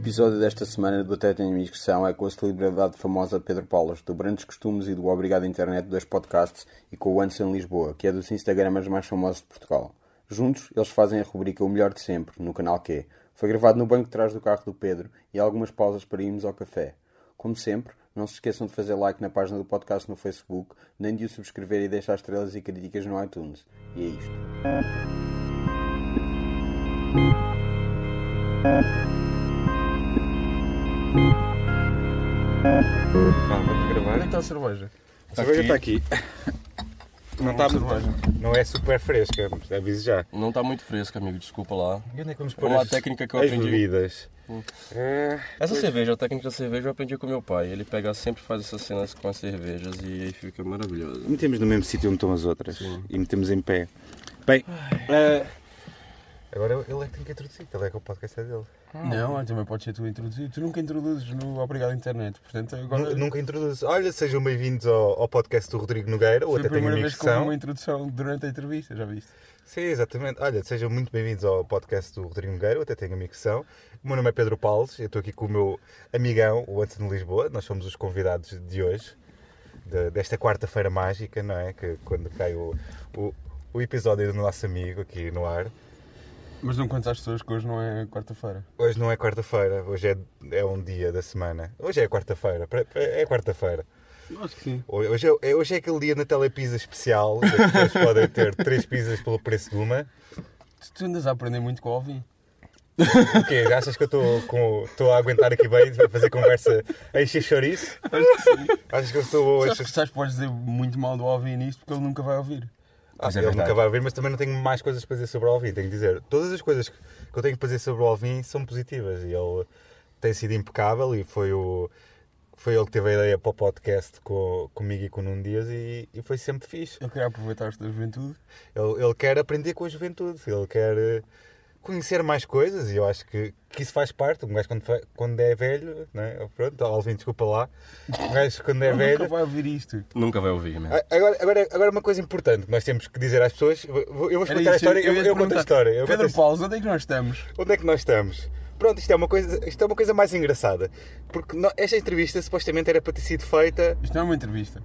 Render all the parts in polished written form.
episódio desta semana do Até Tenho Inscrição é com a celebridade famosa Pedro Paulas, do Brandos Costumes e do Obrigado Internet, dois podcasts, e com o Anderson Lisboa, que é dos Instagramers mais famosos de Portugal. Juntos, eles fazem a rubrica O Melhor de Sempre, no canal Q. Foi gravado no banco de trás do carro do Pedro e há algumas pausas para irmos ao café. Como sempre, não se esqueçam de fazer like na página do podcast no Facebook, nem de o subscrever e deixar estrelas e críticas no iTunes. E é isto. Vamos gravar. Onde é que está a cerveja? A cerveja está aqui. Não está cerveja. Não é super fresca, aviso já. Não está muito fresco, amigo, desculpa lá. E onde é que vamos pôr Uma técnica que eu as aprendi. bebidas? Essa cerveja, a técnica da cerveja eu aprendi com meu pai. Ele pega, sempre faz essas cenas com as cervejas e aí fica maravilhoso. Metemos no mesmo sítio onde estão as outras. Sim. E metemos em pé. Bem, agora ele é que tem que introduzir, ele é que o podcast é dele. Não, também pode ser tu a introduzir. Tu nunca introduzes no Obrigado Internet, portanto agora... Nunca introduz. Olha, sejam bem-vindos ao podcast do Rodrigo Nogueira, ou Foi até a tenho primeira uma vez que houve inscrição. uma introdução durante a entrevista, já viste? Sim, exatamente. Olha, sejam muito bem-vindos ao podcast do Rodrigo Nogueira, eu até tenho a minha questão. O meu nome é Pedro Paulos, eu estou aqui com o meu amigão, o Anderson de Lisboa. Nós somos os convidados de hoje, desta quarta-feira mágica, não é? Que quando cai o episódio do nosso amigo aqui no ar. Mas não contas às pessoas que hoje não é quarta-feira. Hoje não é quarta-feira, hoje é um dia da semana. Hoje é quarta-feira, é quarta-feira. Acho que sim. Hoje é aquele dia na Telepizza especial, que as pessoas podem ter 3 pizzas pelo preço de uma. Tu andas a aprender muito com o Alvin. O quê? Achas que eu estou a aguentar aqui bem a fazer conversa a encher chouriço? Acho que sim. Achas que eu estou a Sabes que podes dizer muito mal do Alvin nisto porque ele nunca vai ouvir. ele nunca vai ouvir, mas também não tenho mais coisas para dizer sobre o Alvin. Tenho que dizer, todas as coisas que eu tenho para dizer sobre o Alvin são positivas. E ele tem sido impecável e foi ele que teve a ideia para o podcast comigo e com o Nuno Dias e foi sempre fixe. Ele queria aproveitar esta juventude. Ele quer aprender com a juventude, ele quer conhecer mais coisas e eu acho que isso faz parte. Um gajo quando é velho, não é? Pronto, Alvin, desculpa lá. Um gajo quando é Ele velho... nunca vai ouvir isto. Nunca vai ouvir, mesmo. Agora uma coisa importante que nós temos que dizer às pessoas. Eu vou Era explicar a isso, história. ia te Eu conto a perguntar. história. Pedro Paulo, onde é que nós estamos? Onde é que nós estamos? Pronto, isto é uma coisa mais engraçada. Porque esta entrevista supostamente era para ter sido feita. Isto não é uma entrevista.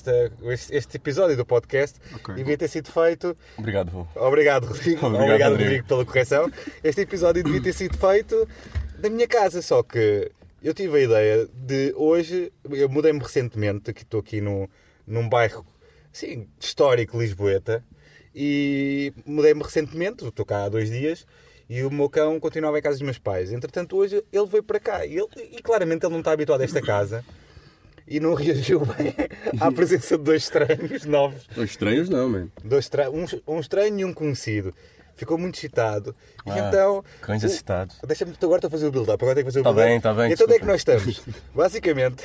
Este episódio do podcast Ok. devia ter sido feito. Obrigado, vô. Obrigado, Rodrigo. Obrigado, Rodrigo. Rodrigo, pela correção. Este episódio devia ter sido feito na minha casa, só que eu tive a ideia de hoje. Eu mudei-me recentemente, estou aqui num bairro assim, histórico, lisboeta, e mudei-me recentemente, estou cá há 2 dias. E o meu cão continuava em casa dos meus pais. Entretanto, hoje ele veio para cá. E claramente ele não está habituado a esta casa. E não reagiu bem à presença de 2 estranhos novos. Os estranhos não, mano. Um estranho e um conhecido. Ficou muito excitado. E Ah, então... Cães excitados. Agora estou a fazer o build-up. Agora tenho que fazer o Tá build-up. bem, tá bem, Então onde é que desculpa. nós estamos? Basicamente...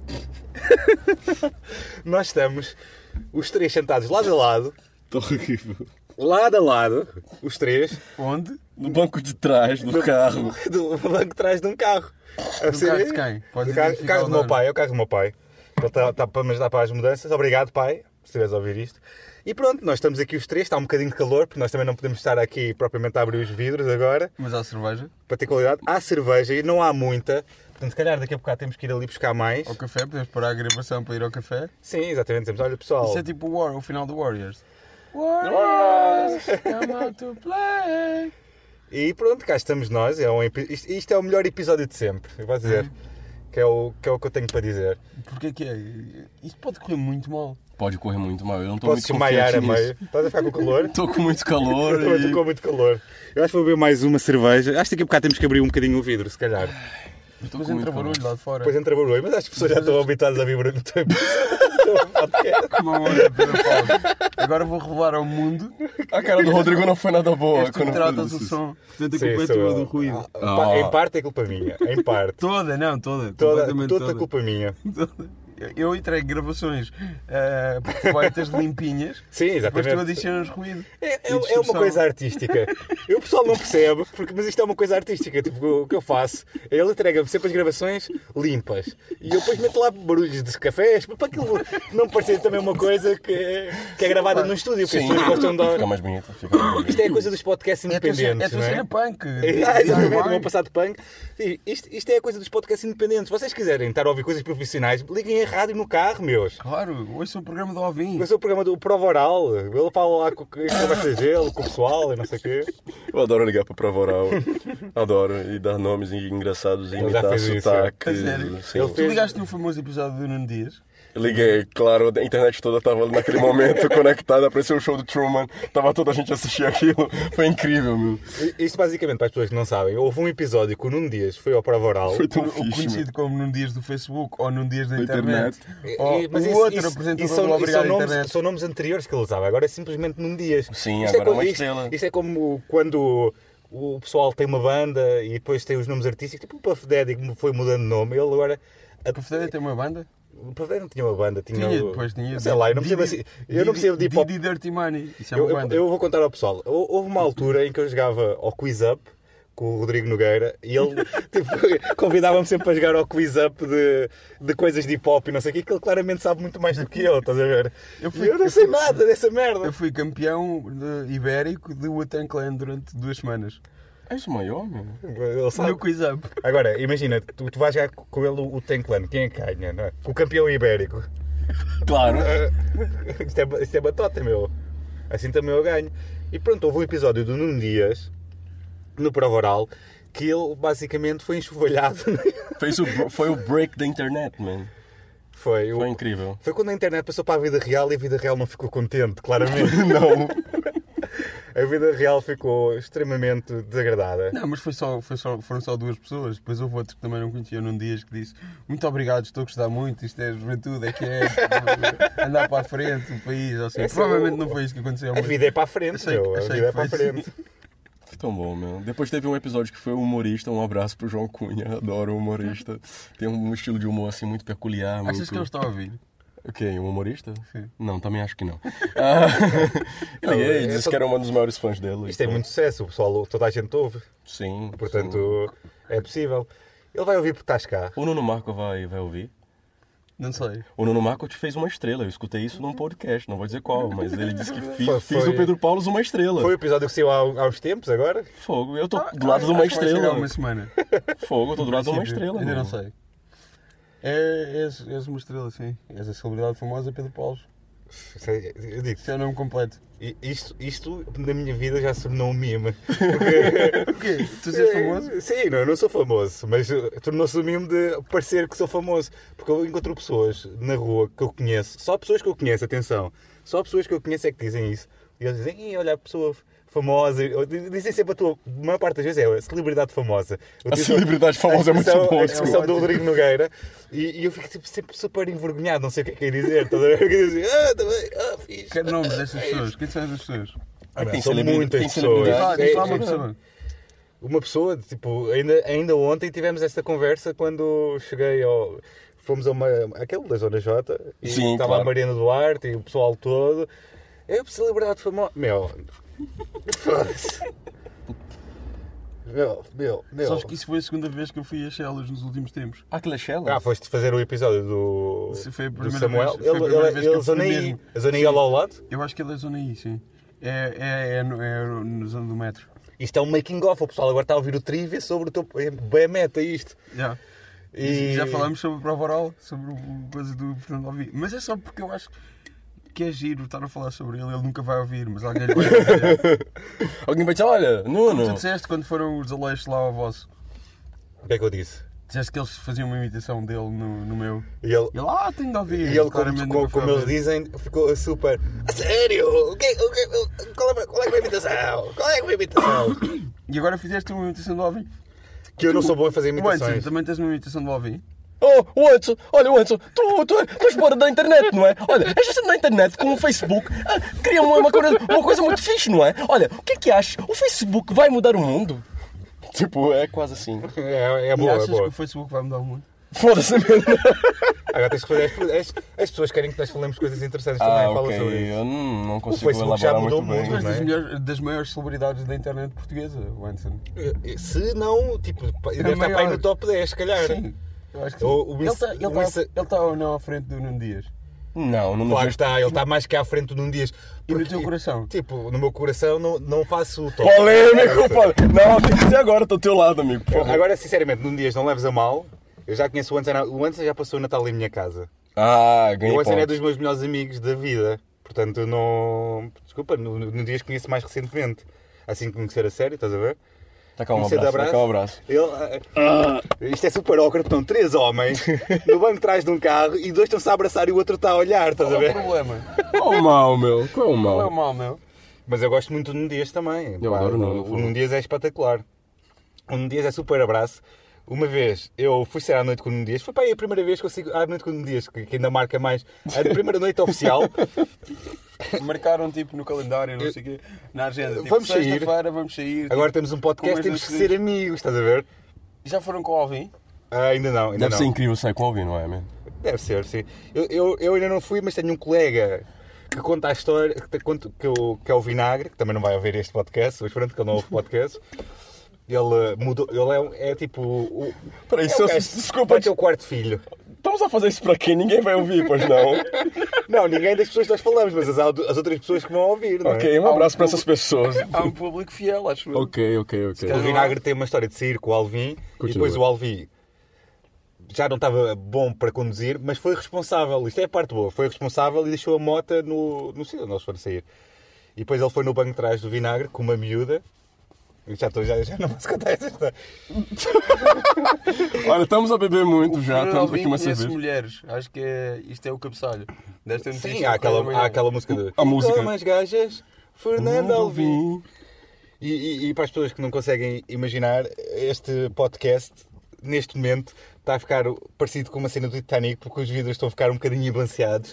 nós estamos... Os 3 sentados lado a lado. Estou horrível. Lado a lado. Os 3. Onde? No banco de trás do carro. Do banco de trás de um carro. No carro de quem? Podes O carro identificar do o meu dono. pai, é o carro do meu pai. Ele está para me ajudar para as mudanças. Obrigado, pai, se estiveres a ouvir isto. E pronto, nós estamos aqui os 3, está um bocadinho de calor, porque nós também não podemos estar aqui propriamente a abrir os vidros agora, Mas há cerveja? para ter qualidade. Há cerveja e não há muita, portanto, se calhar daqui a bocado temos que ir ali buscar mais. Ao café? Podemos parar a gravação para ir ao café? Sim, exatamente, dizemos, olha pessoal, Isso é tipo o final do Warriors. Warriors, come out to play. e pronto, cá estamos nós. Isto é o melhor episódio de sempre, eu vou dizer, que é o que eu tenho para dizer. Porquê que é? Isto pode correr muito mal. Pode correr muito mal, eu não estou Posso muito desmaiar confiante a nisso. meio? Estás a ficar com calor? Estou com muito calor Eu também estou e... com muito calor. Eu acho que vou beber mais uma cerveja. Acho que daqui a bocado temos que abrir um bocadinho o vidro, se calhar. Estou Mas com entra muito barulho calor. lá de fora. Depois entra barulho, mas acho que as pessoas já estão habituadas a ouvir barulho no teu podcast. Como a onda, Pedro Paulo. Agora vou revelar ao mundo A cara do Rodrigo não foi nada boa. que tu quando tratas fez o isso. som. Portanto, a Sim, culpa é sou tua eu. do ruído. Ah. Em parte é culpa minha, em parte. Toda, não, toda. Toda Completamente a culpa minha. toda. eu entrego gravações perfeitas, limpinhas. Sim, Depois exatamente. tu adicionas ruído. É uma coisa artística. O pessoal não percebe, mas isto é uma coisa artística. Tipo, o que eu faço, ele entrega-me sempre as gravações limpas. E eu depois meto lá barulhos de cafés, para aquilo não parecer também uma coisa que é gravada no estúdio. Porque as pessoas gostam de... Fica mais bonito. Fica mais bonito. Isto é a coisa dos podcasts independentes, É a tua não é? cena punk. Exatamente, o meu passado punk. Isto é a coisa dos podcasts independentes. Se vocês quiserem estar a ouvir coisas profissionais, liguem a rádio no carro, meus. Claro, hoje é o programa do Alvin. Esse é o programa do Prova Oral. Ele fala lá com conversa de gelo, com o pessoal e não sei o quê. Eu adoro ligar para prova oral. Adoro. E dar nomes engraçados e Ele já imitar fez isso, sotaques. é. Sério? Sim. Ele Tu ligaste no famoso episódio do Nuno Dias? Liguei, claro, a internet toda estava naquele momento conectada, apareceu o show do Truman, estava toda a gente a assistir aquilo, foi incrível, meu. Isto basicamente, para as pessoas que não sabem, houve um episódio que o Nuno Dias foi ao Prova Oral. Foi tão O fixe, meu. conhecido como Nuno Dias do Facebook ou Nuno Dias da Da internet. internet. Ou o outro apresentador do Obrigado Internet. são nomes anteriores que ele usava, agora é simplesmente Nuno Dias. Sim, Isto agora é uma isto- estrela. Isto é como quando o pessoal tem uma banda e depois tem os nomes artísticos, tipo o Puff Daddy que foi mudando de nome, ele agora... A Professora tem uma banda? O Puff Daddy não tinha uma banda, tinha Depois tinha. sei lá, eu não percebo de hip hop. Didi Dirty Money. Isso é uma Eu banda. vou contar ao pessoal. Houve uma altura em que eu jogava ao Quiz Up com o Rodrigo Nogueira e ele tipo, convidava-me sempre para jogar ao Quiz Up de coisas de hip hop e não sei o que ele claramente sabe muito mais do que eu, estás a ver? Eu não sei nada dessa merda. Eu fui campeão ibérico de Wu-Tang Clan durante 2 semanas. És o maior, meu. Ele sabe. No Quiz Up. Agora, imagina, tu vais jogar com ele o Tank Clan, quem é que ganha? Não é? Com o campeão ibérico. Claro. Isto é batota, meu. Assim também eu ganho. E pronto, houve um episódio do Nuno Dias no Prova Oral que ele basicamente foi enxovalhado. Foi o break da internet, man. Foi Incrível. foi quando a internet passou para a vida real e a vida real não ficou contente, claramente. Não. A vida real ficou extremamente desagradada. Não, mas foram só 2 pessoas. Depois houve outro que também não conhecia num Dias que disse: muito obrigado, estou a gostar muito. Isto é juventude, é que é andar para a frente, o país. Assim. Provavelmente não foi isso que aconteceu. A Mas vida é para a frente, meu. A achei vida é que para a foi frente. Foi tão bom, meu. Depois teve um episódio que foi o humorista. Um abraço pro João Cunha. Adoro o humorista. Tem um estilo de humor assim muito peculiar. Achas muito... que ele está a ouvir? O quê? Um humorista? Sim. Não, também acho que não. Não, Ele é disse só- que era um dos maiores fãs dele. Isto é muito sucesso, o pessoal, toda a gente ouve. Sim. Portanto, é possível. Ele vai ouvir porque estás cá. O Nuno Marco vai ouvir. Não sei. O Nuno Marco te fez uma estrela. Eu escutei isso num podcast, não vou dizer qual, mas ele disse que Foi- fiz o Pedro Paulo uma estrela. Foi o episódio que saiu há uns tempos agora. Fogo, eu estou do lado de uma Acho que vai chegar estrela. uma semana. Fogo, eu estou do lado de uma Princípio, estrela. Ainda não meu. sei. És uma estrela, sim. És a celebridade famosa Pedro Paulo. Eu digo, Isso é o nome completo. isto na minha vida já se tornou um meme. O quê? Tu és famoso? Sim, não, eu não sou famoso, mas tornou-se um meme de parecer que sou famoso. Porque eu encontro pessoas na rua que eu conheço, só pessoas que eu conheço, atenção, só pessoas que eu conheço é que dizem isso. E eles dizem, olha a pessoa famosa. Dizem sempre a maior parte das vezes é a celebridade famosa. A celebridade famosa é muito boa. A expressão do Rodrigo Nogueira. E eu fico sempre super envergonhado, não sei o que é que é dizer. Estás a ver? Eu digo assim, também, fixe. Quero nomes destas pessoas. Quem são essas pessoas? Tem São celebridade- muitas tem pessoas. celebridade. Diz lá uma É- pessoa. Uma pessoa, tipo, ainda ontem tivemos esta conversa quando cheguei ao. Fomos a aquele da Zona J e Sim, estava claro. a Mariana Duarte e o pessoal todo. É celebridade famosa. Meu. Foda-se. Meu. Sabes que isso foi a segunda vez que eu fui a Chelas nos últimos tempos. Aquela Shella? Foste fazer o episódio do Foi a do primeira Samuel. vez- foi a primeira vez que eu fui Zona I. mesmo. A Zona I ao lado. Eu acho que ele é zona I, sim. É na zona do metro. Isto é um making of. O pessoal agora está a ouvir o trivia sobre o teu. É bem meta isto. Já. E Já falámos sobre a prova oral, sobre o coisa do Fernando Alvim. Mas é só porque eu acho que é giro estar a falar sobre ele. Ele nunca vai ouvir, mas alguém lhe vai dizer. Alguém vai dizer, olha, Tu Nuno. disseste quando foram os Aleixos lá ao vosso. O que é que eu disse? Disseste que eles faziam uma imitação dele no meu. E ele. Tenho de ouvir. E ele, Claramente como nunca foi eles ouvir. dizem, ficou super. A sério? Qual é que foi a imitação? Qual é que foi a imitação? E agora fizeste uma imitação do Alvin. Que eu não sou bom a fazer O Anson, imitações. também tens uma imitação do Alvin. Oh, Anderson, olha, Anderson, tu és fora da internet, não é? Olha, és na internet com o Facebook, cria uma coisa muito fixe, não é? Olha, o que é que achas? O Facebook vai mudar o mundo? Tipo, é quase assim. É E boa, é achas boa. que o Facebook vai mudar o mundo? Foda-se mesmo. Agora tens que fazer. As pessoas querem que nós falemos coisas interessantes também. Fala ok. sobre isso. Eu não consigo Facebook já elaborar mudou muito bem. muito, Tu és não é? das maiores celebridades da internet portuguesa, o Anson. Se não, tipo, deve estar para aí maior. no top 10, se calhar. Sim, eu acho que sim. O Insta- Ele está ou não à frente do Nuno Dias? Não Claro que está, ele está mais que à frente do Num Dias. E no Porque, teu coração? Tipo, no meu coração não faço o top. Polêmico, pô. Não, tem que ser agora, estou ao teu lado, amigo. Por favor. Agora, sinceramente, Num Dias não leves a mal. Eu já conheço o Anson. O Anson já passou o Natal em minha casa. Ganhei O Anson é pontos. dos meus melhores amigos da vida. Portanto, não. Desculpa, Num Dias conheço mais recentemente. Assim que conhecer a sério, estás a ver? Tá cá um Conhecer de abraço, tá cá um abraço. Isto é super awkward, estão 3 homens no banco de trás de um carro e 2 estão-se a abraçar e o outro está a olhar, estás a Qual é o ver? problema? Qual o mal, meu? Qual o Qual é o mal? mal, meu? Mas eu gosto muito do Num Dias também. Eu adoro o Nuno. O Num Dias é espetacular. O Num Dias é super abraço. Uma vez eu fui sair à noite com o Num Dias. Foi para aí a primeira vez que eu sigo à noite com o Num Dias, que ainda marca mais. A primeira noite oficial. Marcaram tipo no calendário, não sei o quê, na agenda. Tipo, Vamos sair. sexta-feira vamos sair. Agora tipo, temos um podcast, com temos que estas ser amigos, estás a ver? Já foram com o Alvin? Ainda não, ainda Deve não. ser incrível sair com o Alvin, não é, man? Deve ser, sim. Eu ainda não fui, mas tenho um colega que conta a história, que é o Vinagre, que também não vai ouvir este podcast, mas pronto, que ele não ouve podcast. Ele mudou, ele é tipo. Peraí, é só o gajo, desculpa. vai ter o quarto filho. Estamos a fazer isso para quem? Ninguém vai ouvir, pois não? Não, ninguém das pessoas que nós falamos, mas as outras pessoas que vão ouvir, não é? Ok, um abraço para essas pessoas. Há um público fiel, acho eu. Ok. O Vinagre tem uma história de sair com o Alvin Continua. e depois o Alvin já não estava bom para conduzir, mas foi responsável. Isto é a parte boa. Foi responsável e deixou a moto no sítio onde eles foram sair. E depois ele foi no banco de trás do Vinagre com uma miúda. Já não posso contar essa história. Olha, estamos a beber muito já, O estamos Alvin aqui uma conhece cerveja. mulheres. Acho que isto é o cabeçalho desta notícia. Sim, há aquela música de A música. Como as gajas, Fernando Alvim. E para as pessoas que não conseguem imaginar, este podcast, neste momento, está a ficar parecido com uma cena do Titanic, porque os vidros estão a ficar um bocadinho balanceados.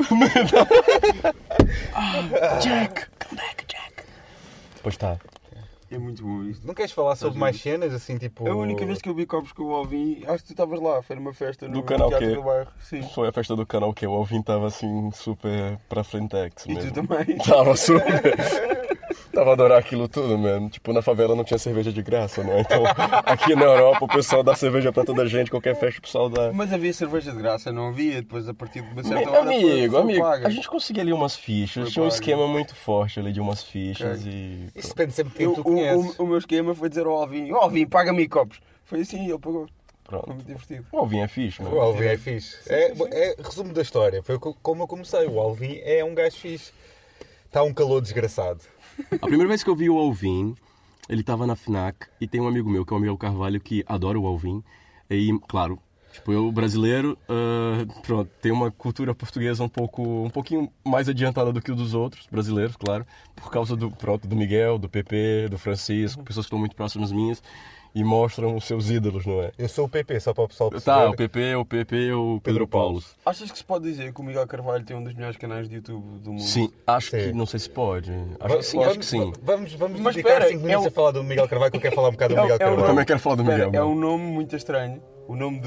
Jack, come back, Jack. Pois está. É muito bom isto. Não queres falar sobre mais cenas, assim, tipo... A única vez que eu vi copos com o Alvin, acho que tu estavas lá, foi numa festa no Do canal Teatro quê? do Bairro. Sim. Foi a festa do canal que o Alvin estava assim super para frentex E mesmo. tu também. Estava super. Estava a adorar aquilo tudo, mano. Tipo, na favela não tinha cerveja de graça, né? Então, aqui na Europa o pessoal dá cerveja para toda a gente, qualquer festa o pessoal dá. Mas havia cerveja de graça, não havia? Depois, a partir de uma certa hora, Amigo, foi paga. a gente conseguia ali umas fichas, Foi tinha um paga. esquema muito forte ali de umas fichas Ok. e... Isso depende sempre de quem tu conheces. O meu esquema foi dizer ao Alvin, Alvin, paga-me copos. Foi assim, ele pagou. Foi Pronto. muito divertido. O Alvin é fixe, mano. O Alvin é fixe. É resumo da história. Foi como eu comecei. O Alvin é um gajo fixe. Está um calor desgraçado. A primeira vez que eu vi o Alvin, ele estava na FNAC e tem um amigo meu, que é o Miguel Carvalho, que adora o Alvin. E, claro, tipo, eu brasileiro, pronto, tem uma cultura portuguesa um pouquinho mais adiantada do que o dos outros brasileiros, claro, por causa do Miguel, do PP, do Francisco, pessoas que estão muito próximas minhas e mostram os seus ídolos, não é? Eu sou o PP, só para o pessoal perceber. Tá, o PP, o Pedro Paulo. Achas que se pode dizer que o Miguel Carvalho tem um dos melhores canais de YouTube do mundo? Sim, acho Sim. que, não sei se pode. Acho que sim. Vamos Mas dedicar espera, 5 minutos a falar do Miguel Carvalho, que eu quero falar um bocado do Miguel Eu Carvalho. também quero falar do Miguel. Espera, é mano. um nome muito estranho. O nome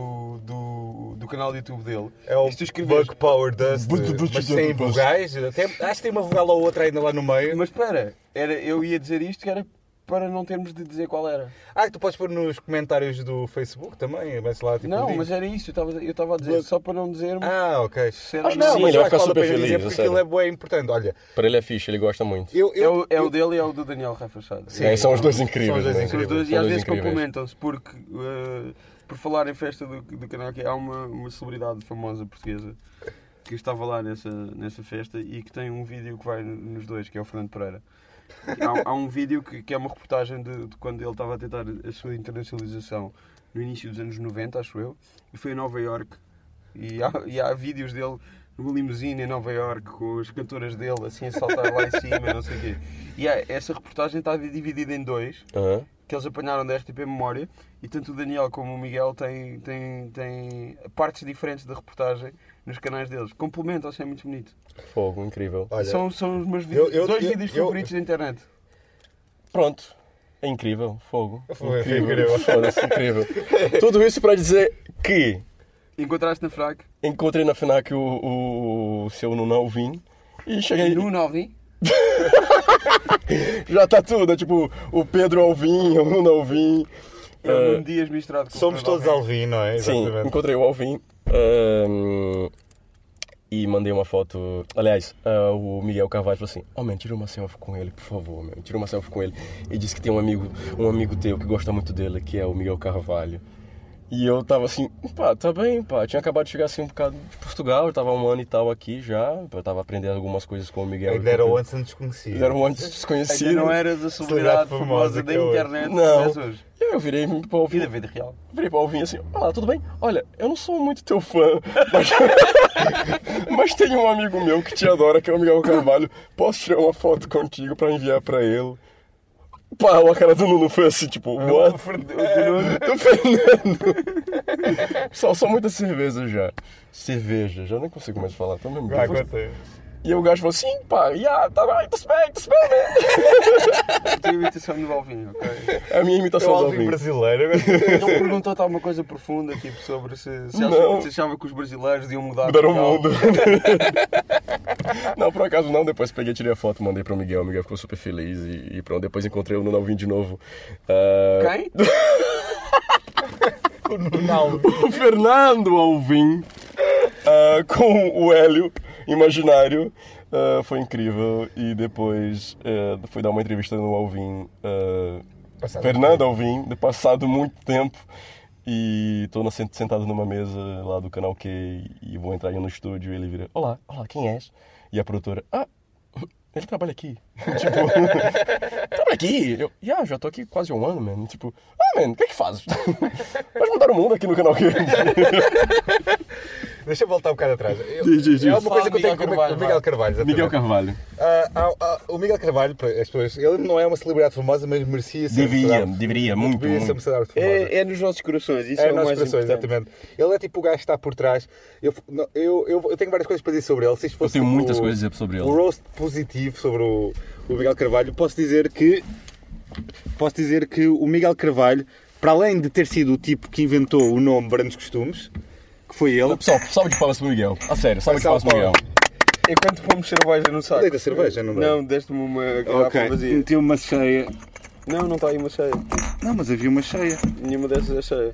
do canal de YouTube dele. É o E se tu escreveres- Bug Power Dust, mas sem vogais. Acho que tem uma vogal ou outra ainda lá no meio. Mas espera, eu ia dizer isto que era para não termos de dizer qual era. Tu podes pôr nos comentários do Facebook também. Vai lá, tipo, Não, diz. mas era isso, eu estava a dizer, só para não dizermos. Ok. Ser Não, sim, mas ele eu vai acho que ficar vale a super pena dizer feliz, porque a sério. aquilo é bem importante. Olha, Para ele é fixe, ele gosta muito. É o dele e é o do Daniel Rafachado. É, são os dois incríveis. São os dois né? São os dois e São às dois vezes incríveis. complementam-se, porque por falar em festa do canal, que há uma celebridade famosa portuguesa que estava lá nessa festa e que tem um vídeo que vai nos dois, que é o Fernando Pereira. Há um vídeo que é uma reportagem de quando ele estava a tentar a sua internacionalização no início dos anos 90, acho eu, e foi em Nova Iorque. E há vídeos dele numa limusine em Nova Iorque com as cantoras dele assim a saltar lá em cima, não sei o quê. E essa reportagem está dividida em dois, Aham. que eles apanharam da RTP Memória, e tanto o Daniel como o Miguel têm partes diferentes da reportagem nos canais deles. Complementam-se, é muito bonito. Fogo, incrível. olha, São os meus dois vídeos favoritos da internet. Pronto. É incrível, fogo. Foi incrível. Foda-se, incrível. Tudo isso para dizer que Encontraste na FNAC? Encontrei na FNAC o seu Nuno Alvim e cheguei... Nuno Alvim? Já tá tudo, é tipo o Pedro Alvim, o Nuno Alvim. Um Dias misturado com o Somos Pedro todos Alvim, não é? Sim, Exatamente. encontrei o Alvim e mandei uma foto. Aliás, o Miguel Carvalho falou assim: "Oh, man, tira uma selfie com ele, por favor, man. Tira uma selfie com ele." E disse que tem um amigo teu que gosta muito dele, que é o Miguel Carvalho. E eu tava assim, pá, tá bem, pá. Tinha acabado de chegar assim um bocado de Portugal, eu tava 1 ano e tal aqui já. Eu tava aprendendo algumas coisas com o Miguel. Ainda era o antes desconhecido. Ainda era o antes desconhecido. Ainda não eras a celebridade famosa da internet. Não. que és hoje. Eu virei para o Alvim. Vida real. Virei para o Alvim assim: "Olá, tudo bem? Olha, eu não sou muito teu fã, mas, mas tem um amigo meu que te adora, que é o Miguel Carvalho. Posso tirar uma foto contigo para enviar para ele?" Pá, a cara do Nuno foi assim, tipo, what? Do Fernando. Só muita cerveja já. Cerveja, já nem consigo mais falar, tô mesmo Vai, bêbado. conta. E o gajo falou assim: "Pá, tá bem, tá bem, né?" A tua imitação do Alvim, ok? A minha É imitação o do Alvim Alvim. brasileiro. Ele perguntou-te alguma coisa profunda, tipo, sobre se Não. achava que os brasileiros iam mudar Mudaram o Portugal. mundo. Não, por acaso não. Depois peguei, tirei a foto, mandei pro Miguel. O Miguel ficou super feliz e pronto. Depois encontrei o Nuno Alvim de novo. Quem? Não. O Fernando Alvim com o Hélio imaginário. Foi incrível. E depois fui dar uma entrevista no Alvim. Fernando Alvim, de passado muito tempo. E estou sentado numa mesa lá do Canal Q e vou entrar aí no estúdio e ele vira: olá, quem és? E a produtora: ele trabalha aqui. Tipo, trabalha aqui? Eu, já estou aqui quase 1 ano, man. Tipo, man, o que é que fazes? Vais mudar o mundo aqui no Canal Q. Deixa eu voltar um bocado atrás. Diz. É uma coisa que eu tenho Miguel com o Carvalho, Miguel Carvalho. exatamente. Miguel Carvalho. O Miguel Carvalho, para as pessoas, ele não é uma celebridade famosa, mas merecia ser. Deveria, muito. Deveria ser uma celebridade famosa. É nos nossos corações, isso É é o nas mais expressões, importante. exatamente. Ele é tipo o gajo que está por trás. Eu tenho várias coisas para dizer sobre ele. Se isto Eu fosse tenho tipo muitas coisas a dizer sobre ele. o roast positivo sobre o Miguel Carvalho, posso dizer que o Miguel Carvalho, para além de ter sido o tipo que inventou o nome Brandos Costumes, que foi ele. Pessoal, salve de palmas para o Miguel. A sério, salve de palmas para o Miguel. Enquanto fomos cerveja no saco. Deita cerveja, não dá? Não, deste-me uma garrafa vazia. meteu uma cheia. Não está aí uma cheia. Não, mas havia uma cheia. Nenhuma dessas é cheia.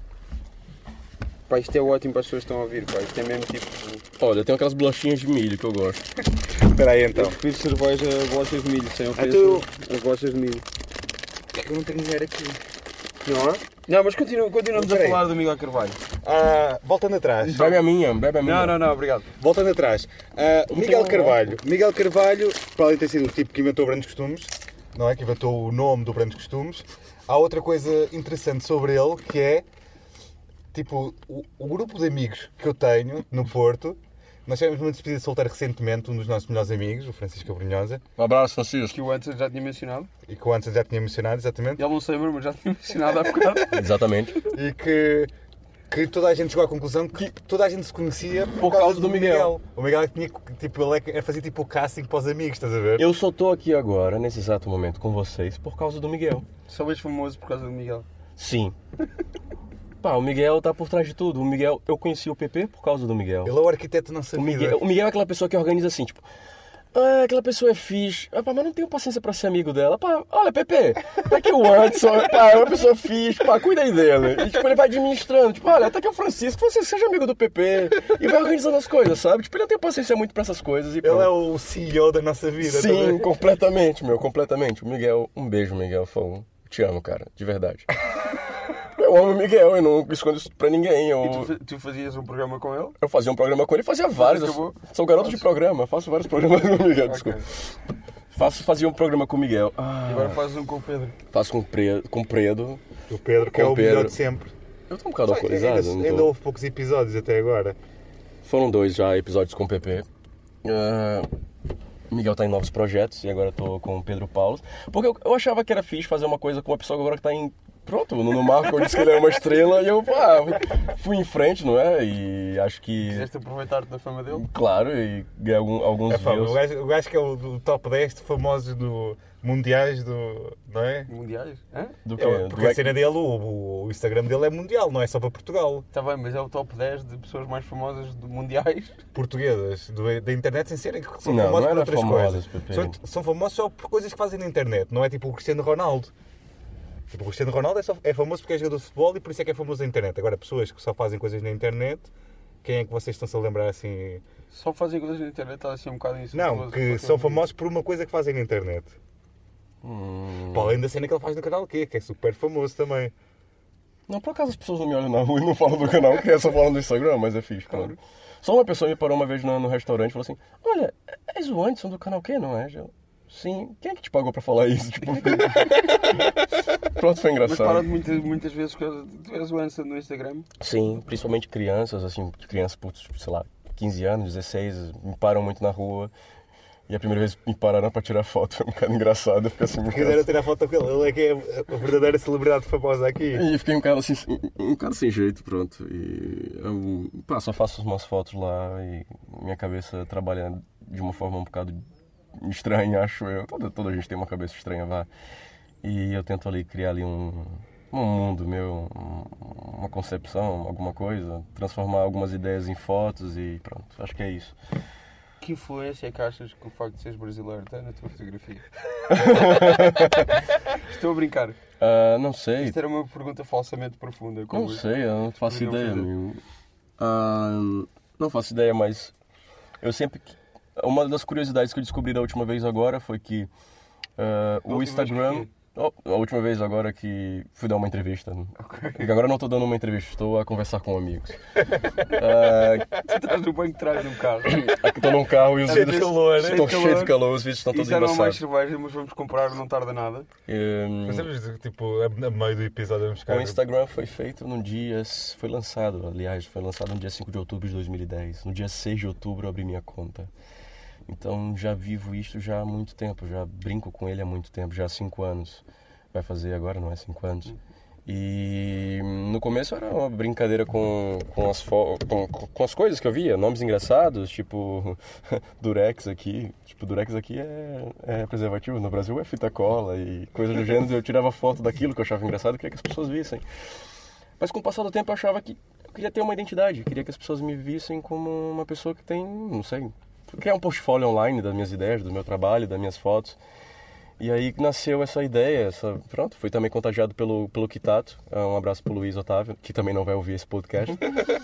Pá, isto é ótimo para as pessoas que estão a ouvir, pá. Isto é mesmo tipo... Olha, tem aquelas bolachinhas de milho que eu gosto. Espera aí então. Eu prefiro cerveja a bolachas de milho, sem ofensa. tu- As bolachas de milho. É que eu não tenho dinheiro aqui. Não há? Não, mas continuamos a Peraí. falar do Miguel Carvalho. Voltando atrás. Bebe a minha. Não, obrigado. Voltando atrás. O Miguel Carvalho. Miguel Carvalho, para além de ter sido o tipo que inventou Brandos Costumes, não é? Que inventou o nome do Brandos Costumes, há outra coisa interessante sobre ele que é tipo o grupo de amigos que eu tenho no Porto. Nós tivemos uma despedida de solteiro recentemente, um dos nossos melhores amigos, o Francisco Abrunhosa, Um abraço, Francisco. Que o Anderson já tinha mencionado. e que o antes já tinha mencionado, exatamente, Ele não sei, mas já tinha mencionado há bocado. Exatamente. e que toda a gente chegou à conclusão que toda a gente se conhecia por causa do Miguel. O Miguel tinha, tipo, ele fazia tipo o casting para os amigos, estás a ver? Eu só estou aqui agora, nesse exato momento, com vocês por causa do Miguel. Só és famoso por causa do Miguel. Sim. Pá, o Miguel tá por trás de tudo. O Miguel, eu conheci o PP por causa do Miguel. Ele é o arquiteto da nossa O vida. Miguel é aquela pessoa que organiza assim, tipo... aquela pessoa é fixe. Pá, mas não tenho paciência pra ser amigo dela. Pá, olha, Pepe, tá aqui o Anderson. Pá, é uma pessoa fixe. Pá, cuida aí dele. E, tipo, ele vai administrando. Tipo, olha, tá aqui o Francisco. Você seja amigo do Pepe. E vai organizando as coisas, sabe? Tipo, ele não tem paciência muito pra essas coisas. E Ele pronto. é o CEO da nossa vida. Sim, estás a ver? completamente, meu, completamente. O Miguel, um beijo, Miguel. Te amo, cara, de verdade. Eu amo o Miguel, eu não escondo isso pra ninguém. E tu fazias um programa com ele? Eu fazia um programa com ele, fazia vários. Acabou? Sou garoto de programa, faço vários programas com o Miguel, desculpa. Ok. Fazia um programa com o Miguel. E agora fazes um com o Pedro. Faço com o Predo. O Pedro, que é Com o o Pedro. melhor de sempre. Eu tô um bocado alcoolizado. Ainda, não ainda tô? houve poucos episódios até agora. Foram 2 já episódios com o PP. O Miguel tá em novos projetos e agora eu tô com o Pedro Paulo. Porque eu achava que era fixe fazer uma coisa com uma pessoa agora que tá em pronto, o Nuno Marco disse que ele é uma estrela e eu fui em frente, não é? E acho que... Quiseste aproveitar-te da fama dele? Claro, e ganhei alguns views. O gajo que é o do top 10 de famosos mundiais não é? Mundiais? Hã? Do quê? Porque a cena dele, o Instagram dele é mundial, não é só para Portugal. Está bem, mas é o top 10 de pessoas mais famosas mundiais. Portuguesas, da internet, sem serem que são Não, famosos não por era outras famosas, coisas. Pepe. São famosos só por coisas que fazem na internet, não é tipo o Cristiano Ronaldo. Tipo, o Cristiano Ronaldo é famoso porque é jogador de futebol e por isso é que é famoso na internet. Agora, pessoas que só fazem coisas na internet, quem é que vocês estão-se a lembrar assim? Só fazem coisas na internet, está assim um bocado isso. Não, que são famosos por uma coisa que fazem na internet. Para além da cena que ele faz no canal Q, que é super famoso também. Não, por acaso as pessoas não me olham na rua e não falam do canal, que é só falam do Instagram, mas é fixe, claro. Só uma pessoa me parou uma vez no restaurante e falou assim: olha, és o Anderson do canal Q, não é? Eu, sim, quem é que te pagou para falar isso? Tipo... Pronto, foi Mas engraçado. param muitas vezes que tu és o Anson no Instagram? Sim, principalmente crianças, assim, crianças por, sei lá, 15 anos, 16, me param muito na rua. E a primeira vez me pararam para tirar foto, foi um bocado engraçado, eu fiquei assim... Quiseram tirar foto com ele é que é a verdadeira celebridade famosa aqui. E fiquei um bocado sem jeito, pronto. E eu, só faço umas fotos lá e minha cabeça trabalha de uma forma um bocado estranha, acho eu. Toda gente tem uma cabeça estranha, vá. E eu tento ali criar ali um mundo meu, uma concepção, alguma coisa, transformar algumas ideias em fotos e pronto, acho que é isso. Que influência é que achas que o facto de seres brasileiro tem na tua fotografia? Estou a brincar. Não sei. Isto era uma pergunta falsamente profunda. Não sei, eu não faço ideia, fazer. amigo. Não faço ideia, mas eu sempre... Uma das curiosidades que eu descobri da última vez agora foi que o Instagram... A última vez agora que fui dar uma entrevista. Okay. Agora não estou dando uma entrevista, estou a conversar com amigos. Tu estás no banco de trás do carro. Estou num carro e os vídeos estão cheios de calor, os vídeos estão todos embaçados. E já não há mais cerveja, mas vamos comprar, não tarda nada. Fazemos tipo a meio do episódio vamos ficar... O Instagram foi feito num dia, foi lançado no dia 5 de outubro de 2010. No dia 6 de outubro eu abri minha conta. Então já vivo isto já há muito tempo, já brinco com ele há muito tempo, já há 5 anos. Vai fazer agora, não é? 5 anos. E no começo era uma brincadeira com as coisas que eu via, nomes engraçados, tipo Durex aqui. Tipo, Durex aqui é preservativo, no Brasil é fita cola e coisas do gênero. Eu tirava foto daquilo que eu achava engraçado e queria que as pessoas vissem. Mas com o passar do tempo eu achava que eu queria ter uma identidade, queria que as pessoas me vissem como uma pessoa que tem, não sei... criar um portfólio online das minhas ideias, do meu trabalho, das minhas fotos. E aí nasceu essa ideia, pronto, fui também contagiado pelo Kitato. Um abraço pro Luiz Otávio, que também não vai ouvir esse podcast.